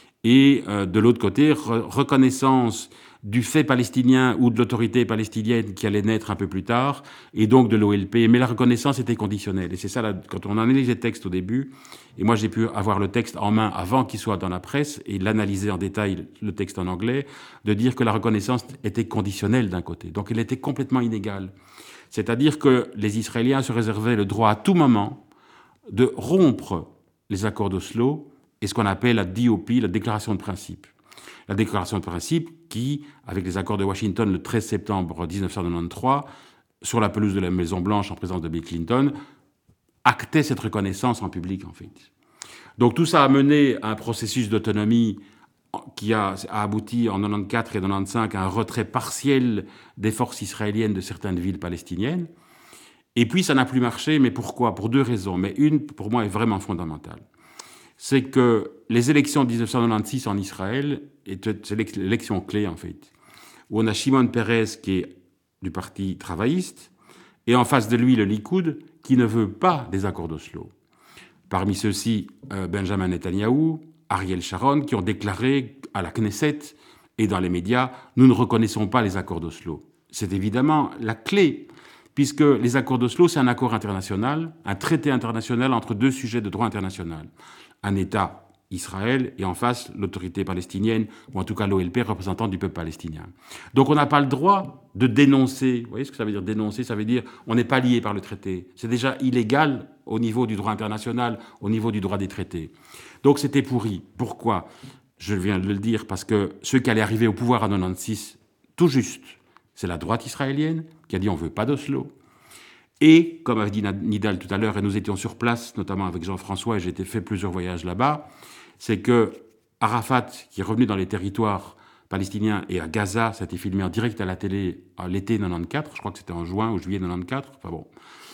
et de l'autre côté, reconnaissance du fait palestinien ou de l'autorité palestinienne qui allait naître un peu plus tard, et donc de l'OLP. Mais la reconnaissance était conditionnelle. Et c'est ça, quand on analyse les textes au début, et moi j'ai pu avoir le texte en main avant qu'il soit dans la presse, et l'analyser en détail, le texte en anglais, de dire que la reconnaissance était conditionnelle d'un côté. Donc elle était complètement inégale. C'est-à-dire que les Israéliens se réservaient le droit à tout moment de rompre les accords d'Oslo et ce qu'on appelle la DOP, la déclaration de principe. La déclaration de principe qui, avec les accords de Washington le 13 septembre 1993, sur la pelouse de la Maison-Blanche en présence de Bill Clinton, actait cette reconnaissance en public, en fait. Donc tout ça a mené à un processus d'autonomie qui a abouti en 94 et 95 à un retrait partiel des forces israéliennes de certaines villes palestiniennes. Et puis ça n'a plus marché, mais pourquoi ? Pour deux raisons, mais une, pour moi, est vraiment fondamentale. C'est que les élections de 1996 en Israël, c'est l'élection clé en fait, où on a Shimon Peres qui est du parti travailliste, et en face de lui le Likoud qui ne veut pas des accords d'Oslo. Parmi ceux-ci, Benjamin Netanyahou, Ariel Sharon, qui ont déclaré à la Knesset et dans les médias, nous ne reconnaissons pas les accords d'Oslo. C'est évidemment la clé, puisque les accords d'Oslo, c'est un accord international, un traité international entre deux sujets de droit international. Un État, Israël, et en face, l'autorité palestinienne, ou en tout cas l'OLP, représentant du peuple palestinien. Donc on n'a pas le droit de dénoncer. Vous voyez ce que ça veut dire dénoncer ? Ça veut dire on n'est pas lié par le traité. C'est déjà illégal au niveau du droit international, au niveau du droit des traités. Donc c'était pourri. Pourquoi ? Je viens de le dire, parce que ceux qui allaient arriver au pouvoir en 96, tout juste, c'est la droite israélienne qui a dit on ne veut pas d'Oslo. Et, comme a dit Nidal tout à l'heure, et nous étions sur place, notamment avec Jean-François, et j'ai fait plusieurs voyages là-bas, c'est que Arafat, qui est revenu dans les territoires palestiniens et à Gaza, ça a été filmé en direct à la télé à l'été 94, je crois que c'était en juin ou juillet 94, enfin bon.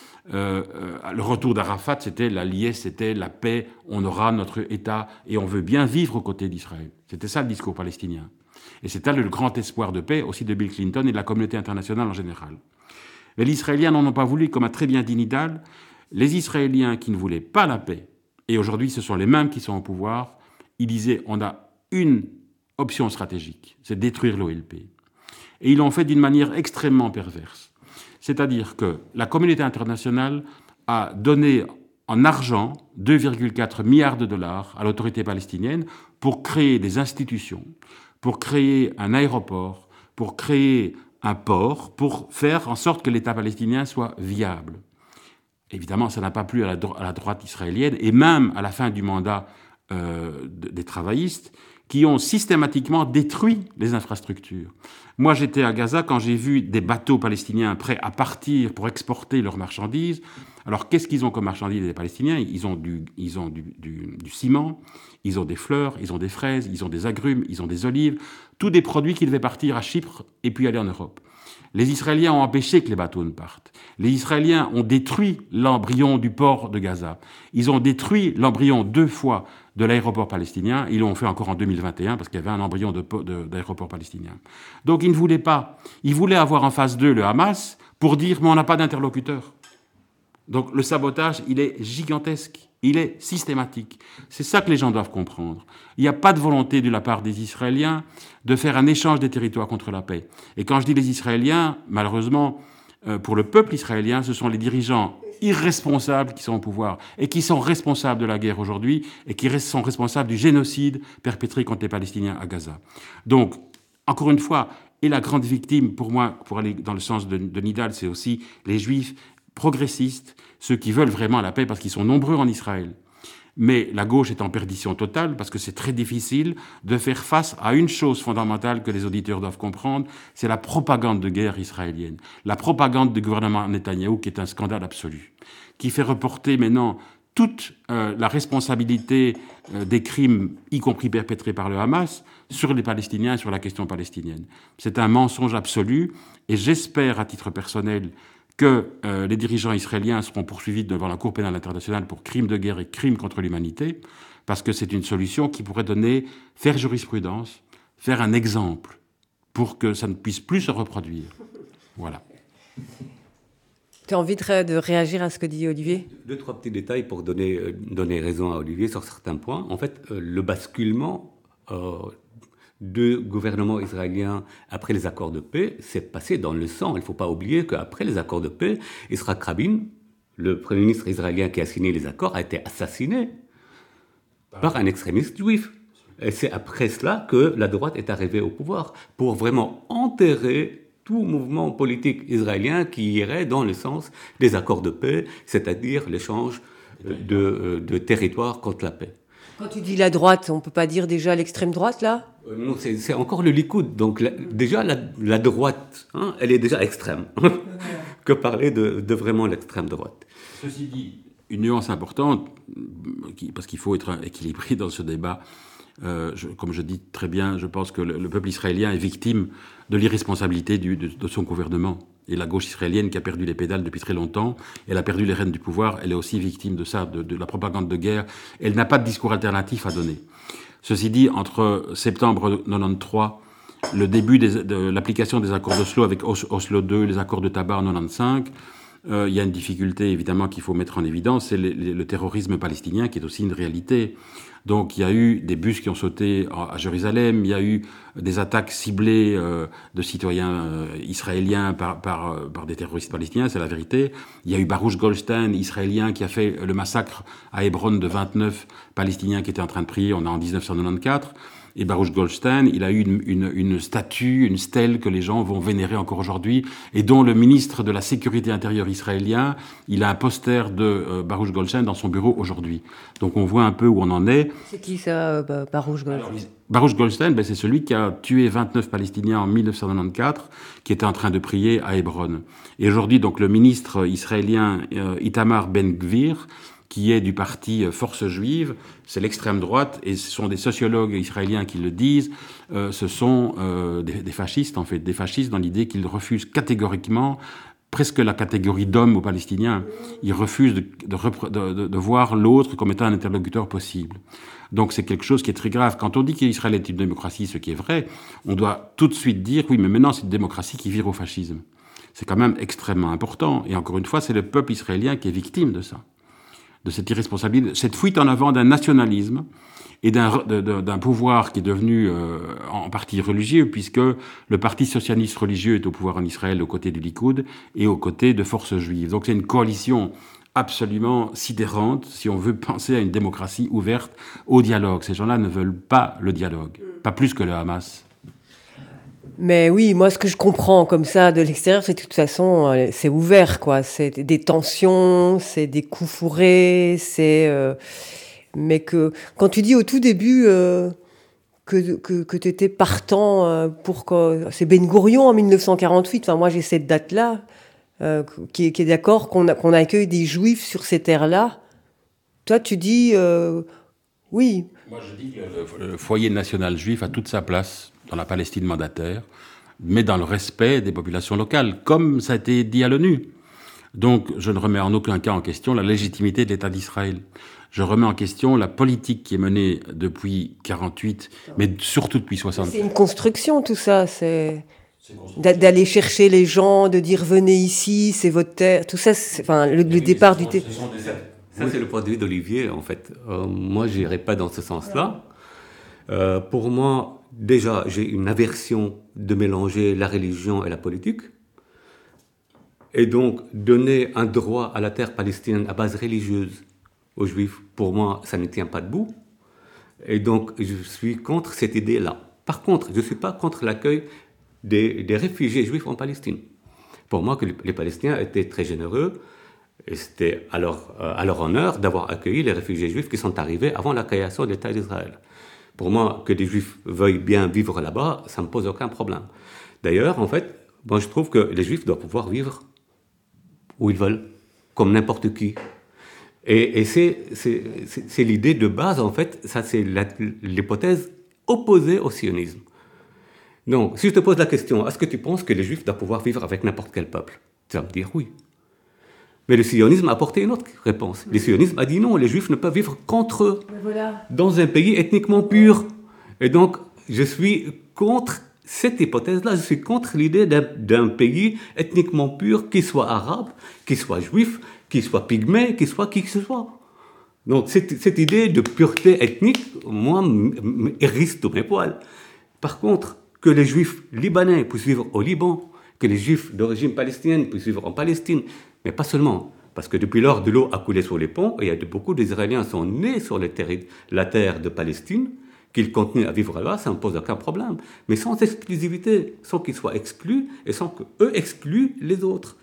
Le retour d'Arafat, c'était la liesse, c'était la paix, on aura notre État et on veut bien vivre aux côtés d'Israël. C'était ça le discours palestinien. Et c'était le grand espoir de paix aussi de Bill Clinton et de la communauté internationale en général. Mais les Israéliens n'en ont pas voulu, comme a très bien dit Nidal. Les Israéliens qui ne voulaient pas la paix, et aujourd'hui ce sont les mêmes qui sont au pouvoir, ils disaient on a une option stratégique, c'est détruire l'OLP. Et ils l'ont fait d'une manière extrêmement perverse. C'est-à-dire que la communauté internationale a donné en argent 2,4 milliards de dollars à l'autorité palestinienne pour créer des institutions, pour créer un aéroport, pour créer un port, pour faire en sorte que l'État palestinien soit viable. Évidemment, ça n'a pas plu à la droite israélienne, et même à la fin du mandat des travaillistes, qui ont systématiquement détruit les infrastructures. Moi, j'étais à Gaza quand j'ai vu des bateaux palestiniens prêts à partir pour exporter leurs marchandises. Alors, qu'est-ce qu'ils ont comme marchandises, les Palestiniens ? Ils ont du ciment, ils ont des fleurs, ils ont des fraises, ils ont des agrumes, ils ont des olives, tous des produits qui devaient partir à Chypre et puis aller en Europe. Les Israéliens ont empêché que les bateaux ne partent. Les Israéliens ont détruit l'embryon du port de Gaza. Ils ont détruit l'embryon 2 fois de l'aéroport palestinien. Ils l'ont fait encore en 2021 parce qu'il y avait un embryon d'aéroport palestinien. Donc ils ne voulaient pas. Ils voulaient avoir en face d'eux le Hamas pour dire « mais on n'a pas d'interlocuteur ». Donc le sabotage, il est gigantesque. Il est systématique. C'est ça que les gens doivent comprendre. Il n'y a pas de volonté de la part des Israéliens de faire un échange des territoires contre la paix. Et quand je dis les Israéliens, malheureusement, pour le peuple israélien, ce sont les dirigeants irresponsables qui sont au pouvoir et qui sont responsables de la guerre aujourd'hui et qui sont responsables du génocide perpétré contre les Palestiniens à Gaza. Donc, encore une fois, et la grande victime, pour moi, pour aller dans le sens de Nidal, c'est aussi les Juifs progressistes, ceux qui veulent vraiment la paix parce qu'ils sont nombreux en Israël. Mais la gauche est en perdition totale parce que c'est très difficile de faire face à une chose fondamentale que les auditeurs doivent comprendre, c'est la propagande de guerre israélienne. La propagande du gouvernement Netanyahou qui est un scandale absolu, qui fait reporter maintenant toute la responsabilité des crimes, y compris perpétrés par le Hamas, sur les Palestiniens, sur la question palestinienne. C'est un mensonge absolu et j'espère à titre personnel que les dirigeants israéliens seront poursuivis devant la Cour pénale internationale pour crimes de guerre et crimes contre l'humanité, parce que c'est une solution qui pourrait faire jurisprudence, faire un exemple, pour que ça ne puisse plus se reproduire. Voilà. Tu as envie de réagir à ce que dit Olivier ? 2-3 petits détails pour donner raison à Olivier sur certains points. En fait, le basculement du gouvernement israélien après les accords de paix s'est passé dans le sang. Il ne faut pas oublier qu'après les accords de paix, Yitzhak Rabin, le premier ministre israélien qui a signé les accords, a été assassiné par un extrémiste juif. Et c'est après cela que la droite est arrivée au pouvoir, pour vraiment enterrer tout mouvement politique israélien qui irait dans le sens des accords de paix, c'est-à-dire l'échange de territoires contre la paix. Quand tu dis la droite, on ne peut pas dire déjà l'extrême droite, là ? Non, c'est encore le Likoud. Donc déjà, la droite, elle est déjà extrême. Que parler de vraiment l'extrême droite. Ceci dit, une nuance importante, parce qu'il faut être équilibré dans ce débat. Comme je dis très bien, je pense que le peuple israélien est victime de l'irresponsabilité de son gouvernement. Et la gauche israélienne, qui a perdu les pédales depuis très longtemps, elle a perdu les rênes du pouvoir, elle est aussi victime de ça, de la propagande de guerre. Elle n'a pas de discours alternatif à donner. Ceci dit, entre septembre 93, le début de l'application des accords d'Oslo avec Oslo II, les accords de Tabar en 95, il y a une difficulté évidemment qu'il faut mettre en évidence, c'est le terrorisme palestinien qui est aussi une réalité. Donc il y a eu des bus qui ont sauté à Jérusalem, il y a eu des attaques ciblées de citoyens israéliens par des terroristes palestiniens, c'est la vérité. Il y a eu Baruch Goldstein, israélien, qui a fait le massacre à Hébron de 29 Palestiniens qui étaient en train de prier, on est en 1994. Et Baruch Goldstein, il a eu une statue, une stèle que les gens vont vénérer encore aujourd'hui, et dont le ministre de la Sécurité intérieure israélien, il a un poster de Baruch Goldstein dans son bureau aujourd'hui. Donc on voit un peu où on en est. C'est qui ça, Baruch Goldstein ? Baruch Goldstein, c'est celui qui a tué 29 Palestiniens en 1994, qui était en train de prier à Hébron. Et aujourd'hui, donc, le ministre israélien Itamar Ben-Gvir, qui est du parti Force juive, c'est l'extrême droite, et ce sont des sociologues israéliens qui le disent, ce sont des fascistes, en fait, des fascistes dans l'idée qu'ils refusent catégoriquement presque la catégorie d'homme aux Palestiniens. Ils refusent de voir l'autre comme étant un interlocuteur possible. Donc c'est quelque chose qui est très grave. Quand on dit qu'Israël est une démocratie, ce qui est vrai, on doit tout de suite dire, oui, mais maintenant c'est une démocratie qui vire au fascisme. C'est quand même extrêmement important. Et encore une fois, c'est le peuple israélien qui est victime de ça, de cette irresponsabilité, cette fuite en avant d'un nationalisme et d'un pouvoir qui est devenu en partie religieux, puisque le parti socialiste religieux est au pouvoir en Israël aux côtés du Likoud et aux côtés de forces juives. Donc c'est une coalition absolument sidérante si on veut penser à une démocratie ouverte au dialogue. Ces gens-là ne veulent pas le dialogue, pas plus que le Hamas. Mais oui, moi, ce que je comprends comme ça de l'extérieur, c'est que de toute façon, c'est ouvert, quoi. C'est des tensions, c'est des coups fourrés, mais que quand tu dis au tout début que tu étais partant pour que c'est Ben Gourion en 1948. Enfin, moi, j'ai cette date-là qui est d'accord qu'on accueille des Juifs sur ces terres-là. Toi, tu dis oui. Moi, je dis que le foyer national juif a toute sa place dans la Palestine mandataire, mais dans le respect des populations locales, comme ça a été dit à l'ONU. Donc, je ne remets en aucun cas en question la légitimité de l'État d'Israël. Je remets en question la politique qui est menée depuis 48, mais surtout depuis 60. C'est une construction, tout ça. C'est d'aller chercher les gens, de dire venez ici, c'est votre terre. Tout ça, le départ du thé. Ça, c'est le point de vue d'Olivier, en fait. Moi, je n'irai pas dans ce sens-là. Pour moi, déjà, j'ai une aversion de mélanger la religion et la politique. Et donc, donner un droit à la terre palestinienne à base religieuse aux Juifs, pour moi, ça ne tient pas debout. Et donc, je suis contre cette idée-là. Par contre, je ne suis pas contre l'accueil des réfugiés juifs en Palestine. Pour moi, que les Palestiniens étaient très généreux, et c'était à leur honneur d'avoir accueilli les réfugiés juifs qui sont arrivés avant la création de l'État d'Israël. Pour moi, que des Juifs veuillent bien vivre là-bas, ça ne me pose aucun problème. D'ailleurs, en fait, moi, je trouve que les Juifs doivent pouvoir vivre où ils veulent, comme n'importe qui. Et c'est l'idée de base, en fait, ça c'est l'hypothèse opposée au sionisme. Donc, si je te pose la question, est-ce que tu penses que les Juifs doivent pouvoir vivre avec n'importe quel peuple? Tu vas me dire oui. Mais le sionisme a apporté une autre réponse. Le sionisme a dit non, les Juifs ne peuvent vivre qu'entre eux, dans un pays ethniquement pur. Et donc, je suis contre cette hypothèse-là, je suis contre l'idée d'un pays ethniquement pur, qui soit arabe, qui soit juif, qui soit pygmée, qui soit qui que ce soit. Donc cette idée de pureté ethnique, moi, hérisse tous mes poils. Par contre, que les juifs libanais puissent vivre au Liban, que les juifs d'origine palestinienne puissent vivre en Palestine, mais pas seulement. Parce que depuis lors, de l'eau a coulé sur les ponts, et beaucoup d'Israéliens sont nés sur la terre de Palestine, qu'ils continuent à vivre là, ça ne pose aucun problème. Mais sans exclusivité, sans qu'ils soient exclus, et sans qu'eux excluent les autres.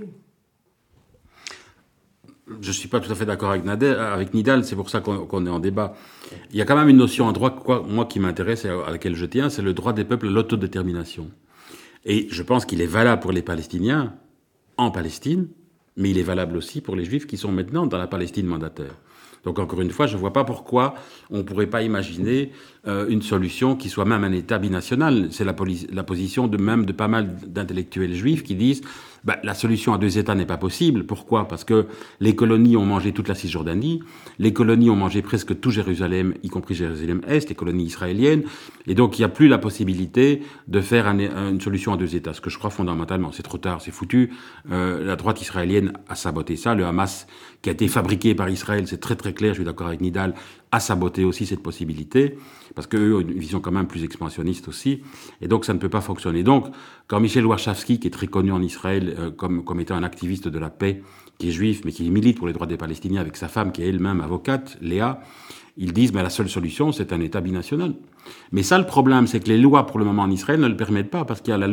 Je ne suis pas tout à fait d'accord avec Nidal, c'est pour ça qu'on est en débat. Il y a quand même une notion en droit, moi, qui m'intéresse et à laquelle je tiens, c'est le droit des peuples à l'autodétermination. Et je pense qu'il est valable pour les Palestiniens en Palestine, mais il est valable aussi pour les Juifs qui sont maintenant dans la Palestine mandataire. Donc encore une fois, je ne vois pas pourquoi on ne pourrait pas imaginer une solution qui soit même un État binational. C'est la position de pas mal d'intellectuels juifs qui disent la solution à deux États n'est pas possible. Pourquoi ? Parce que les colonies ont mangé toute la Cisjordanie, les colonies ont mangé presque tout Jérusalem, y compris Jérusalem-Est, les colonies israéliennes, et donc il n'y a plus la possibilité de faire une solution à deux États. Ce que je crois fondamentalement, c'est trop tard, c'est foutu. La droite israélienne a saboté ça, le Hamas qui a été fabriqué par Israël, c'est très très clair, je suis d'accord avec Nidal, a saboté aussi cette possibilité, parce qu'eux ont une vision quand même plus expansionniste aussi, et donc ça ne peut pas fonctionner. Donc, quand Michel Warshawski, qui est très connu en Israël comme étant un activiste de la paix, qui est juif, mais qui milite pour les droits des Palestiniens avec sa femme, qui est elle-même avocate, Léa, ils disent la seule solution, c'est un État binational. Mais ça, le problème, c'est que les lois, pour le moment, en Israël, ne le permettent pas, parce qu'il y a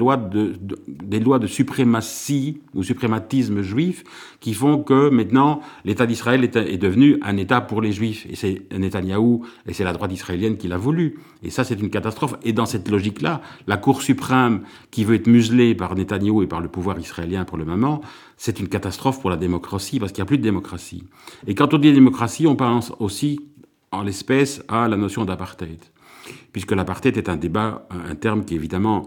des lois de suprématie ou suprématisme juif qui font que, maintenant, l'État d'Israël est devenu un État pour les Juifs. Et c'est Netanyahou, et c'est la droite israélienne qui l'a voulu. Et ça, c'est une catastrophe. Et dans cette logique-là, la Cour suprême, qui veut être muselée par Netanyahou et par le pouvoir israélien pour le moment, c'est une catastrophe pour la démocratie, parce qu'il n'y a plus de démocratie. Et quand on dit démocratie, on pense aussi, en l'espèce, à la notion d'apartheid. Puisque l'apartheid est un terme qui est évidemment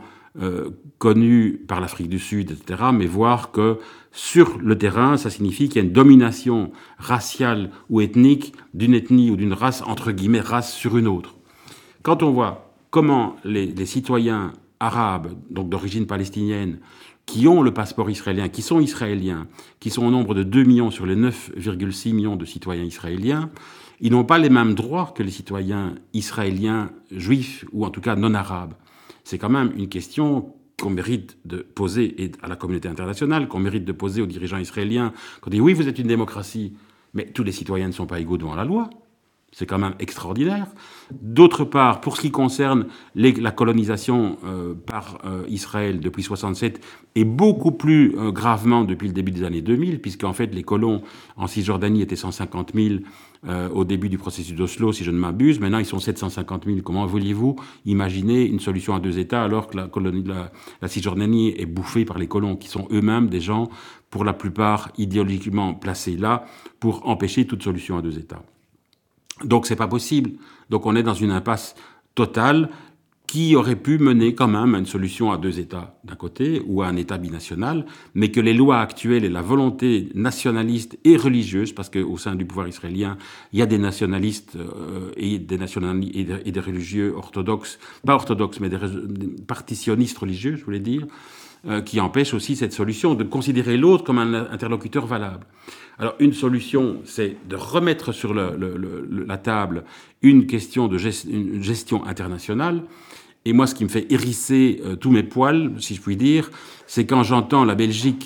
connu par l'Afrique du Sud, etc., mais voir que sur le terrain, ça signifie qu'il y a une domination raciale ou ethnique d'une ethnie ou d'une race, entre guillemets, race sur une autre. Quand on voit comment les citoyens arabes, donc d'origine palestinienne, qui ont le passeport israélien, qui sont israéliens, qui sont au nombre de 2 millions sur les 9,6 millions de citoyens israéliens, ils n'ont pas les mêmes droits que les citoyens israéliens juifs, ou en tout cas non arabes. C'est quand même une question qu'on mérite de poser à la communauté internationale, qu'on mérite de poser aux dirigeants israéliens, qu'on dit oui, vous êtes une démocratie, mais tous les citoyens ne sont pas égaux devant la loi. C'est quand même extraordinaire. D'autre part, pour ce qui concerne la colonisation par Israël depuis 1967, et beaucoup plus gravement depuis le début des années 2000, puisqu'en fait les colons en Cisjordanie étaient 150 000 au début du processus d'Oslo, si je ne m'abuse. Maintenant, ils sont 750 000. Comment vouliez-vous imaginer une solution à deux États alors que la Cisjordanie est bouffée par les colons, qui sont eux-mêmes des gens, pour la plupart, idéologiquement placés là, pour empêcher toute solution à deux États. Donc c'est pas possible. Donc on est dans une impasse totale qui aurait pu mener quand même à une solution à deux États d'un côté ou à un État binational, mais que les lois actuelles et la volonté nationaliste et religieuse, parce qu'au sein du pouvoir israélien, il y a des nationalistes et des religieux orthodoxes, pas orthodoxes, mais des partitionnistes religieux, je voulais dire, qui empêchent aussi cette solution de considérer l'autre comme un interlocuteur valable. Alors, une solution, c'est de remettre sur la table une question une gestion internationale. Et moi, ce qui me fait hérisser tous mes poils, si je puis dire, c'est quand j'entends la Belgique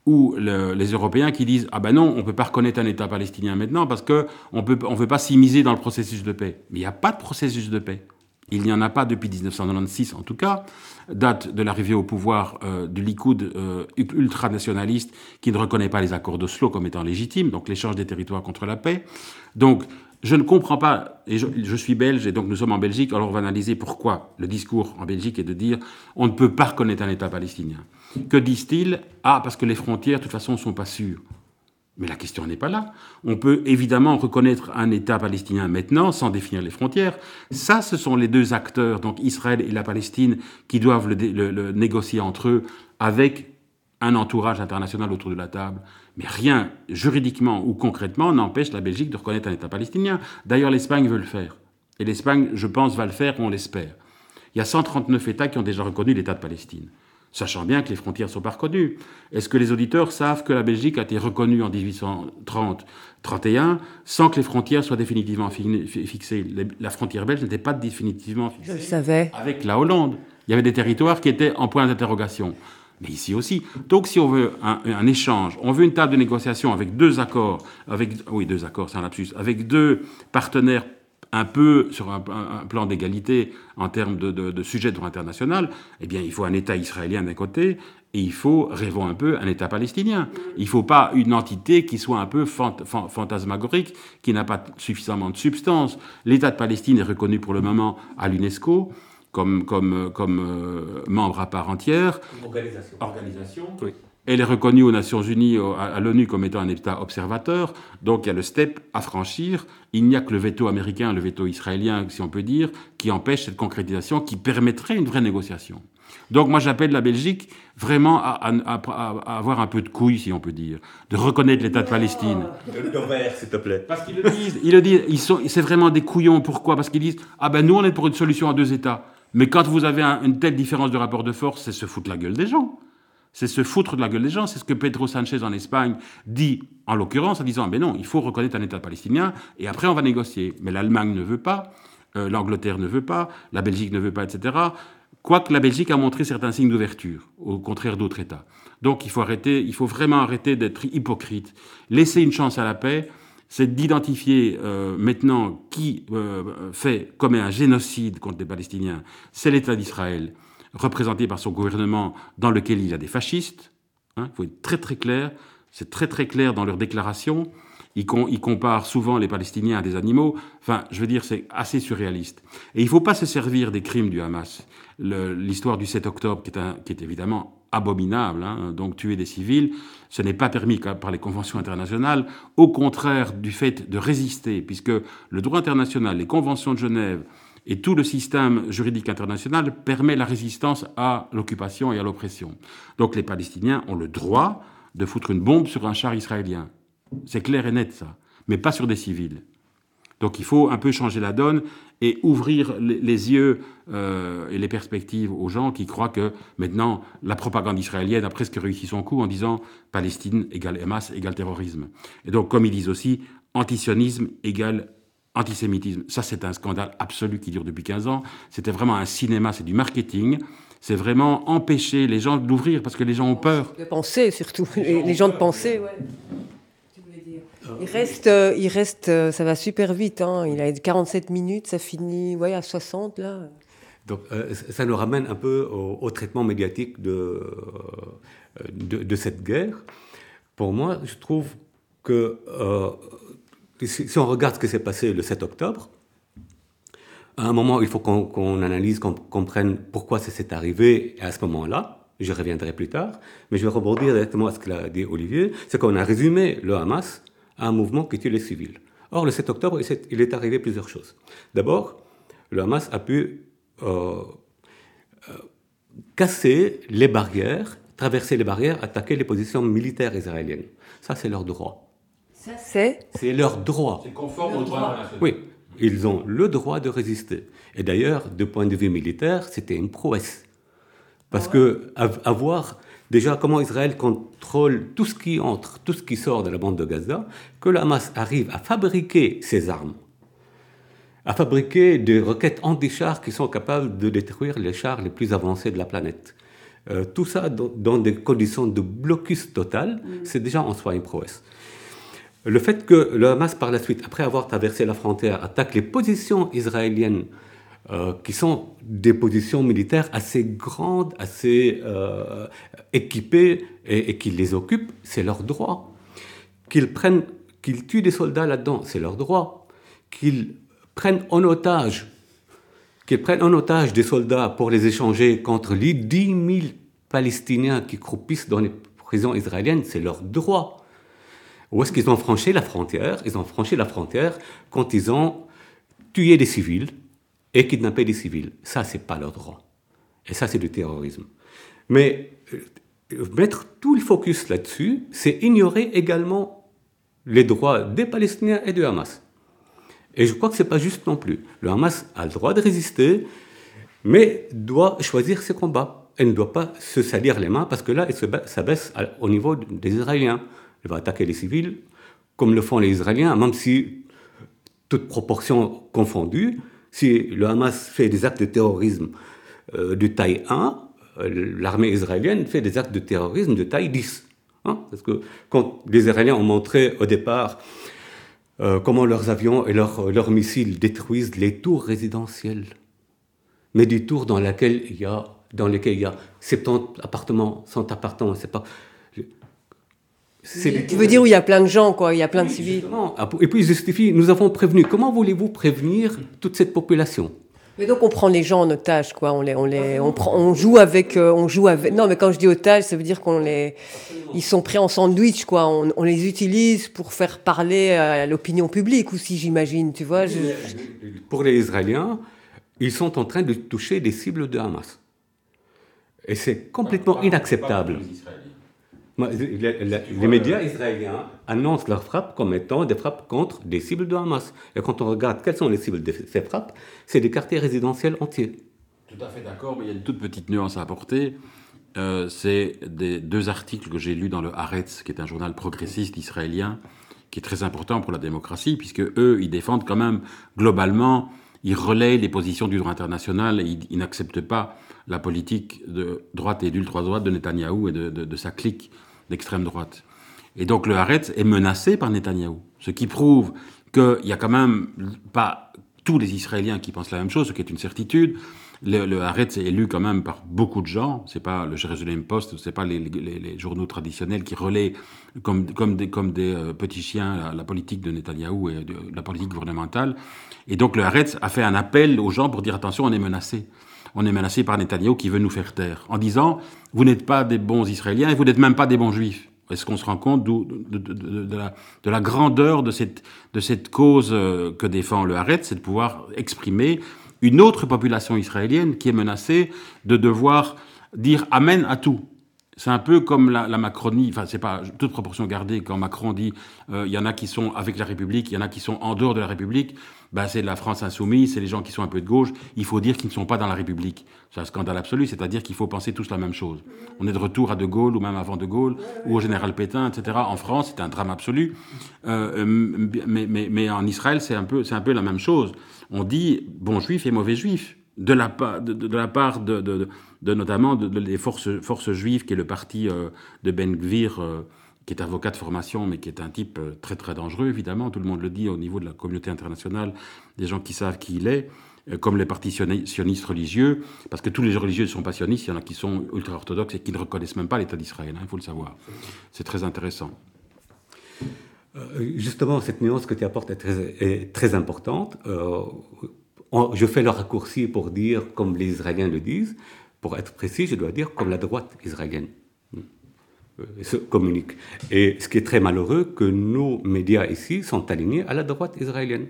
ou les Européens qui disent « Ah ben non, on ne peut pas reconnaître un État palestinien maintenant parce qu'on ne veut pas s'immiscer dans le processus de paix. » Mais il n'y a pas de processus de paix. Il n'y en a pas depuis 1996 en tout cas, date de l'arrivée au pouvoir du Likoud ultranationaliste qui ne reconnaît pas les accords d'Oslo comme étant légitimes, donc l'échange des territoires contre la paix. Donc je ne comprends pas, et je suis belge et donc nous sommes en Belgique, alors on va analyser pourquoi le discours en Belgique est de dire on ne peut pas reconnaître un État palestinien. Que disent-ils ? Ah, parce que les frontières de toute façon ne sont pas sûres. Mais la question n'est pas là. On peut évidemment reconnaître un État palestinien maintenant, sans définir les frontières. Ça, ce sont les deux acteurs, donc Israël et la Palestine, qui doivent le négocier entre eux avec un entourage international autour de la table. Mais rien, juridiquement ou concrètement, n'empêche la Belgique de reconnaître un État palestinien. D'ailleurs, l'Espagne veut le faire. Et l'Espagne, je pense, va le faire, on l'espère. Il y a 139 États qui ont déjà reconnu l'État de Palestine, sachant bien que les frontières ne sont pas reconnues. Est-ce que les auditeurs savent que la Belgique a été reconnue en 1830-31 sans que les frontières soient définitivement fixées ? La frontière belge n'était pas définitivement fixée. Je le savais. Avec la Hollande. Il y avait des territoires qui étaient en point d'interrogation. Mais ici aussi. Donc si on veut un échange, on veut une table de négociation avec deux accords, avec deux partenaires un peu sur un plan d'égalité en termes de sujets de droit international, eh bien, il faut un État israélien d'un côté et il faut, rêvons un peu, un État palestinien. Il ne faut pas une entité qui soit un peu fantasmagorique, qui n'a pas suffisamment de substance. L'État de Palestine est reconnu pour le moment à l'UNESCO comme membre à part entière. Organisation. Oui. Elle est reconnue aux Nations Unies, à l'ONU, comme étant un État observateur. Donc il y a le step à franchir. Il n'y a que le veto américain, le veto israélien, si on peut dire, qui empêche cette concrétisation, qui permettrait une vraie négociation. Donc moi j'appelle la Belgique vraiment à avoir un peu de couilles, si on peut dire, de reconnaître l'État de Palestine. Le vert, s'il te plaît. Parce qu'ils le disent, c'est vraiment des couillons. Pourquoi ? Parce qu'ils disent « Ah ben nous on est pour une solution à deux États ». Mais quand vous avez une telle différence de rapport de force, c'est se foutre la gueule des gens. C'est se foutre de la gueule des gens. C'est ce que Pedro Sánchez en Espagne dit, en l'occurrence, en disant « Mais non, il faut reconnaître un État palestinien et après on va négocier ». Mais l'Allemagne ne veut pas, l'Angleterre ne veut pas, la Belgique ne veut pas, etc. Quoique la Belgique a montré certains signes d'ouverture, au contraire d'autres États. Donc il faut vraiment arrêter d'être hypocrite. Laisser une chance à la paix, c'est d'identifier maintenant qui commet un génocide contre les Palestiniens. C'est l'État d'Israël, représenté par son gouvernement, dans lequel il y a des fascistes. Il faut être très très clair. C'est très très clair dans leurs déclarations. Ils comparent souvent les Palestiniens à des animaux. Enfin, je veux dire, c'est assez surréaliste. Et il ne faut pas se servir des crimes du Hamas. L'histoire du 7 octobre, qui est évidemment abominable, donc tuer des civils, ce n'est pas permis par les conventions internationales, au contraire du fait de résister, puisque le droit international, les conventions de Genève et tout le système juridique international permet la résistance à l'occupation et à l'oppression. Donc les Palestiniens ont le droit de foutre une bombe sur un char israélien. C'est clair et net, ça. Mais pas sur des civils. Donc il faut un peu changer la donne et ouvrir les yeux et les perspectives aux gens qui croient que maintenant la propagande israélienne a presque réussi son coup en disant Palestine égale Hamas égale terrorisme. Et donc comme ils disent aussi, antisionisme égale antisémitisme. Ça c'est un scandale absolu qui dure depuis 15 ans. C'était vraiment un cinéma, c'est du marketing. C'est vraiment empêcher les gens de l'ouvrir parce que les gens ont peur. De penser surtout, les gens de penser, ouais. Il reste, ça va super vite, il a 47 minutes, ça finit à 60 là. Donc ça nous ramène un peu au traitement médiatique de cette guerre. Pour moi, je trouve que si on regarde ce qui s'est passé le 7 octobre, à un moment, il faut qu'on analyse, qu'on comprenne pourquoi ça s'est arrivé à ce moment-là. Je reviendrai plus tard, mais je vais rebondir directement à ce qu'a dit Olivier. C'est qu'on a résumé le Hamas à un mouvement qui tue les civils. Or, le 7 octobre, il est arrivé plusieurs choses. D'abord, le Hamas a pu casser les barrières, traverser les barrières, attaquer les positions militaires israéliennes. Ça, c'est leur droit. Ça, c'est leur droit. C'est conforme au droit international. Oui, ils ont le droit de résister. Et d'ailleurs, du point de vue militaire, c'était une prouesse. Parce que avoir déjà comment Israël contrôle tout ce qui entre, tout ce qui sort de la bande de Gaza, que le Hamas arrive à fabriquer ses armes, à fabriquer des roquettes anti-chars qui sont capables de détruire les chars les plus avancés de la planète, Tout ça dans des conditions de blocus total, c'est déjà en soi une prouesse. Le fait que le Hamas, par la suite, après avoir traversé la frontière, attaque les positions israéliennes, qui sont des positions militaires assez grandes, assez équipées, et qu'ils les occupent, c'est leur droit. Qu'ils tuent des soldats là-dedans, c'est leur droit. Qu'ils prennent en otage des soldats pour les échanger contre les 10 000 Palestiniens qui croupissent dans les prisons israéliennes, c'est leur droit. Où est-ce qu'ils ont franchi la frontière? Ils ont franchi la frontière quand ils ont tué des civils et kidnappé des civils. Ça, c'est pas leur droit. Et ça, c'est du terrorisme. Mais mettre tout le focus là-dessus, c'est ignorer également les droits des Palestiniens et du Hamas. Et je crois que c'est pas juste non plus. Le Hamas a le droit de résister, mais doit choisir ses combats. Elle ne doit pas se salir les mains, parce que là, elle s'abaisse au niveau des Israéliens. Elle va attaquer les civils, comme le font les Israéliens, même si, toute proportion confondue, si le Hamas fait des actes de terrorisme de taille 1, l'armée israélienne fait des actes de terrorisme de taille 10. Parce que quand les Israéliens ont montré au départ comment leurs avions et leurs missiles détruisent les tours résidentielles, mais des tours dans lesquelles il y a 70 appartements, 100 appartements, c'est pas... Tu veux dire où il y a plein de gens, quoi, il y a plein de civils. Justement. Et puis ils justifient, nous avons prévenu. Comment voulez-vous prévenir toute cette population? Mais donc on prend les gens en otage, quoi. On joue avec. Non, mais quand je dis otage, ça veut dire ils sont pris en sandwich, quoi. On les utilise pour faire parler à l'opinion publique aussi, j'imagine. Tu vois. Pour les Israéliens, ils sont en train de toucher des cibles de Hamas, et c'est complètement inacceptable. Les médias israéliens annoncent leurs frappes comme étant des frappes contre des cibles de Hamas. Et quand on regarde quelles sont les cibles de ces frappes, c'est des quartiers résidentiels entiers. Tout à fait d'accord, mais il y a une toute petite nuance à apporter. C'est deux articles que j'ai lus dans le Haaretz, qui est un journal progressiste israélien, qui est très important pour la démocratie, puisque eux, ils défendent quand même, globalement, ils relaient les positions du droit international, et ils n'acceptent pas la politique de droite et d'ultra-droite de Netanyahou et de sa clique d'extrême droite. Et donc le Haaretz est menacé par Netanyahou, ce qui prouve qu'il n'y a quand même pas tous les Israéliens qui pensent la même chose, ce qui est une certitude. Le Haaretz est lu quand même par beaucoup de gens, c'est pas le Jerusalem Post, c'est pas les journaux traditionnels qui relaient comme des petits chiens la politique de Netanyahou et la politique gouvernementale. Et donc le Haaretz a fait un appel aux gens pour dire attention, on est menacé. On est menacé par Netanyahou qui veut nous faire taire, en disant vous n'êtes pas des bons Israéliens et vous n'êtes même pas des bons Juifs. Est-ce qu'on se rend compte de la grandeur de cette cause que défend le Haaretz, c'est de pouvoir exprimer une autre population israélienne qui est menacée de devoir dire amen à tout. C'est un peu comme la Macronie, enfin c'est pas toute proportion gardée, quand Macron dit il y en a qui sont avec la République, il y en a qui sont en dehors de la République, c'est la France insoumise, c'est les gens qui sont un peu de gauche, il faut dire qu'ils ne sont pas dans la République. C'est un scandale absolu, c'est-à-dire qu'il faut penser tous la même chose. On est de retour à De Gaulle, ou même avant De Gaulle, ou au général Pétain, etc. En France, c'est un drame absolu, mais en Israël, c'est un peu la même chose. On dit bon juif et mauvais juif. De la part notamment des forces juives, qui est le parti de Ben Gvir, qui est avocat de formation, mais qui est un type très très dangereux, évidemment, tout le monde le dit au niveau de la communauté internationale, des gens qui savent qui il est, comme les partis sionistes religieux, parce que tous les religieux ne sont pas sionistes, il y en a qui sont ultra-orthodoxes et qui ne reconnaissent même pas l'État d'Israël, il faut le savoir. C'est très intéressant. Justement, cette nuance que tu apportes est très importante. Je fais le raccourci pour dire, comme les Israéliens le disent, pour être précis, je dois dire comme la droite israélienne se communique. Et ce qui est très malheureux, que nos médias ici sont alignés à la droite israélienne.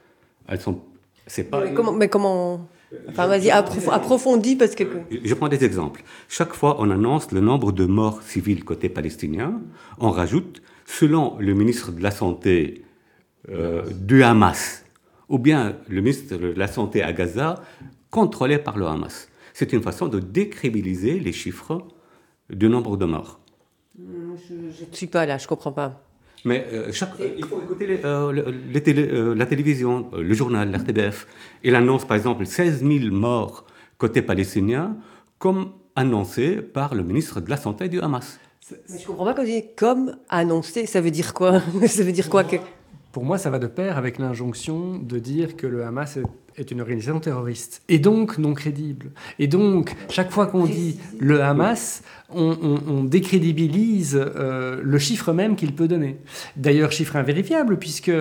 Comment Enfin, vas-y, approfondis, parce que... Je prends des exemples. Chaque fois on annonce le nombre de morts civils côté palestinien, on rajoute, selon le ministre de la Santé du Hamas, ou bien le ministre de la Santé à Gaza, contrôlé par le Hamas. C'est une façon de décrédibiliser les chiffres du nombre de morts. Je ne suis pas là, je ne comprends pas. Mais il faut écouter la télévision, le journal, l'RTBF. Il annonce par exemple 16 000 morts côté palestinien comme annoncé par le ministre de la Santé du Hamas. Mais je comprends pas quand on dit comme annoncé, ça veut dire quoi? Ça veut dire quoi que... Pour moi, ça va de pair avec l'injonction de dire que le Hamas est une organisation terroriste, et donc non crédible. Et donc, chaque fois qu'on dit le Hamas, on décrédibilise le chiffre même qu'il peut donner. D'ailleurs, chiffre invérifiable, puisque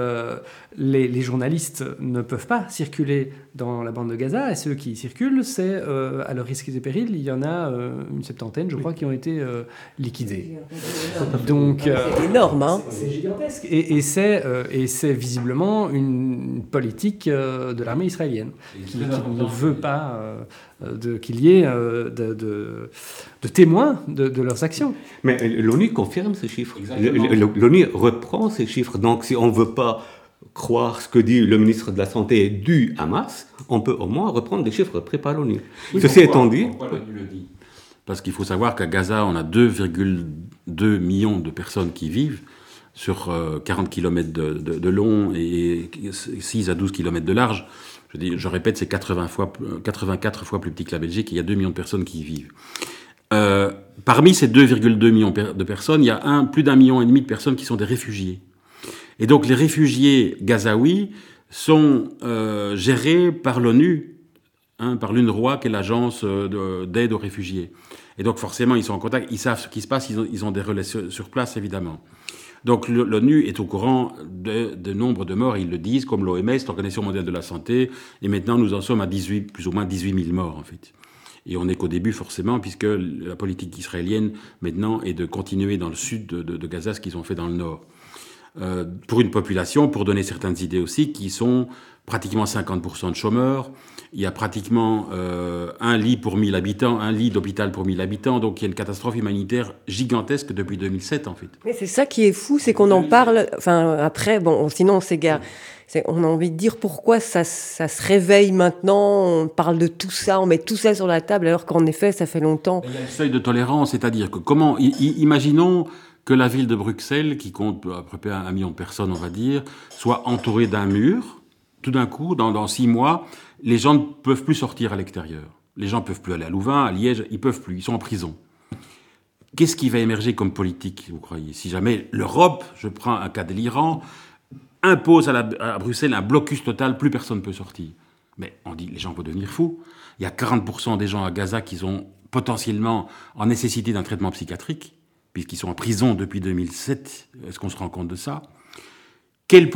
les journalistes ne peuvent pas circuler dans la bande de Gaza, et ceux qui circulent, c'est à leur risque et péril. Il y en a une septantaine, je crois, qui ont été liquidés. Donc, c'est énorme, hein. C'est gigantesque. Et c'est visiblement une politique de l'armée israélienne qui ne veut pas qu'il y ait de témoins de leurs actions. Mais l'ONU confirme ces chiffres. L'ONU reprend ces chiffres. Donc si on ne veut pas croire ce que dit le ministre de la Santé du Hamas, on peut au moins reprendre des chiffres pris par l'ONU. Oui, ceci étant dit... Pourquoi l'ONU le dit ? Parce qu'il faut savoir qu'à Gaza, on a 2,2 millions de personnes qui vivent sur 40 km de long et 6 à 12 km de large. Je répète, c'est 84 fois plus petit que la Belgique, et il y a 2 millions de personnes qui y vivent. Parmi ces 2,2 millions de personnes, il y a plus d'1,5 million de personnes qui sont des réfugiés. Et donc les réfugiés gazaouis sont gérés par l'ONU, par l'UNRWA, qui est l'agence d'aide aux réfugiés. Et donc forcément, ils sont en contact, ils savent ce qui se passe, ils ont des relais sur place, évidemment. Donc l'ONU est au courant de nombre de morts, ils le disent, comme l'OMS, l'Organisation mondiale de la santé, et maintenant nous en sommes à plus ou moins 18 000 morts en fait. Et on n'est qu'au début forcément, puisque la politique israélienne maintenant est de continuer dans le sud de Gaza ce qu'ils ont fait dans le nord. Pour une population, pour donner certaines idées aussi, qui sont pratiquement 50% de chômeurs. Il y a pratiquement un lit pour 1000 habitants, un lit d'hôpital pour 1000 habitants. Donc il y a une catastrophe humanitaire gigantesque depuis 2007 en fait. Mais c'est ça qui est fou, c'est qu'on en parle. Enfin après, bon, sinon on a envie de dire pourquoi ça se réveille maintenant. On parle de tout ça, on met tout ça sur la table, alors qu'en effet, ça fait longtemps. Il y a un seuil de tolérance, c'est-à-dire que imaginons que la ville de Bruxelles, qui compte à peu près 1 million de personnes, on va dire, soit entourée d'un mur. Tout d'un coup, dans 6 mois, les gens ne peuvent plus sortir à l'extérieur. Les gens ne peuvent plus aller à Louvain, à Liège, ils ne peuvent plus, ils sont en prison. Qu'est-ce qui va émerger comme politique, vous croyez ? Si jamais l'Europe, je prends un cas délirant, impose à Bruxelles un blocus total, plus personne ne peut sortir. Mais on dit, les gens vont devenir fous. Il y a 40% des gens à Gaza qui sont potentiellement en nécessité d'un traitement psychiatrique, puisqu'ils sont en prison depuis 2007. Est-ce qu'on se rend compte de ça ? Quel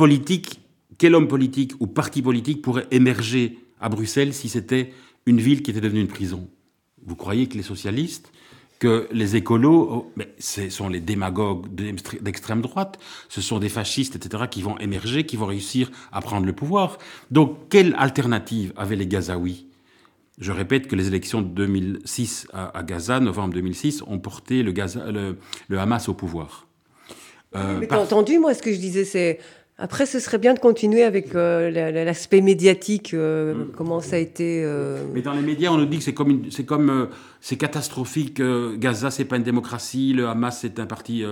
homme politique ou parti politique pourrait émerger à Bruxelles si c'était une ville qui était devenue une prison ? Vous croyez que les socialistes, que les écolos, ce sont les démagogues d'extrême droite, ce sont des fascistes, etc., qui vont émerger, qui vont réussir à prendre le pouvoir. Donc, quelle alternative avaient les Gazaouis ? Je répète que les élections de 2006 à Gaza, novembre 2006, ont porté le Hamas au pouvoir. Mais t'as entendu, moi, ce que je disais, c'est... Après, ce serait bien de continuer avec l'aspect médiatique, comment ça a été... Mais dans les médias, on nous dit que c'est catastrophique, Gaza, c'est pas une démocratie, le Hamas, c'est un parti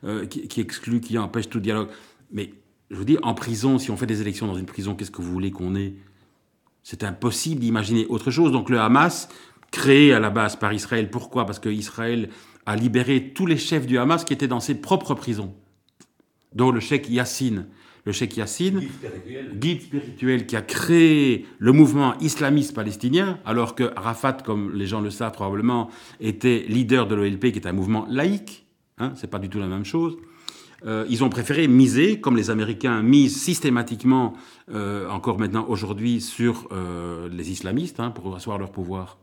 qui exclut, qui empêche tout dialogue. Mais, je vous dis, en prison, si on fait des élections dans une prison, qu'est-ce que vous voulez qu'on ait ? C'est impossible d'imaginer autre chose. Donc le Hamas, créé à la base par Israël, pourquoi ? Parce qu'Israël a libéré tous les chefs du Hamas qui étaient dans ses propres prisons. Dont le cheikh Yassine. Le cheikh Yassine, guide spirituel qui a créé le mouvement islamiste palestinien, alors que Arafat, comme les gens le savent probablement, était leader de l'OLP, qui est un mouvement laïque. C'est pas du tout la même chose. Ils ont préféré miser, comme les Américains misent systématiquement, encore maintenant aujourd'hui, sur les islamistes, pour asseoir leur pouvoir.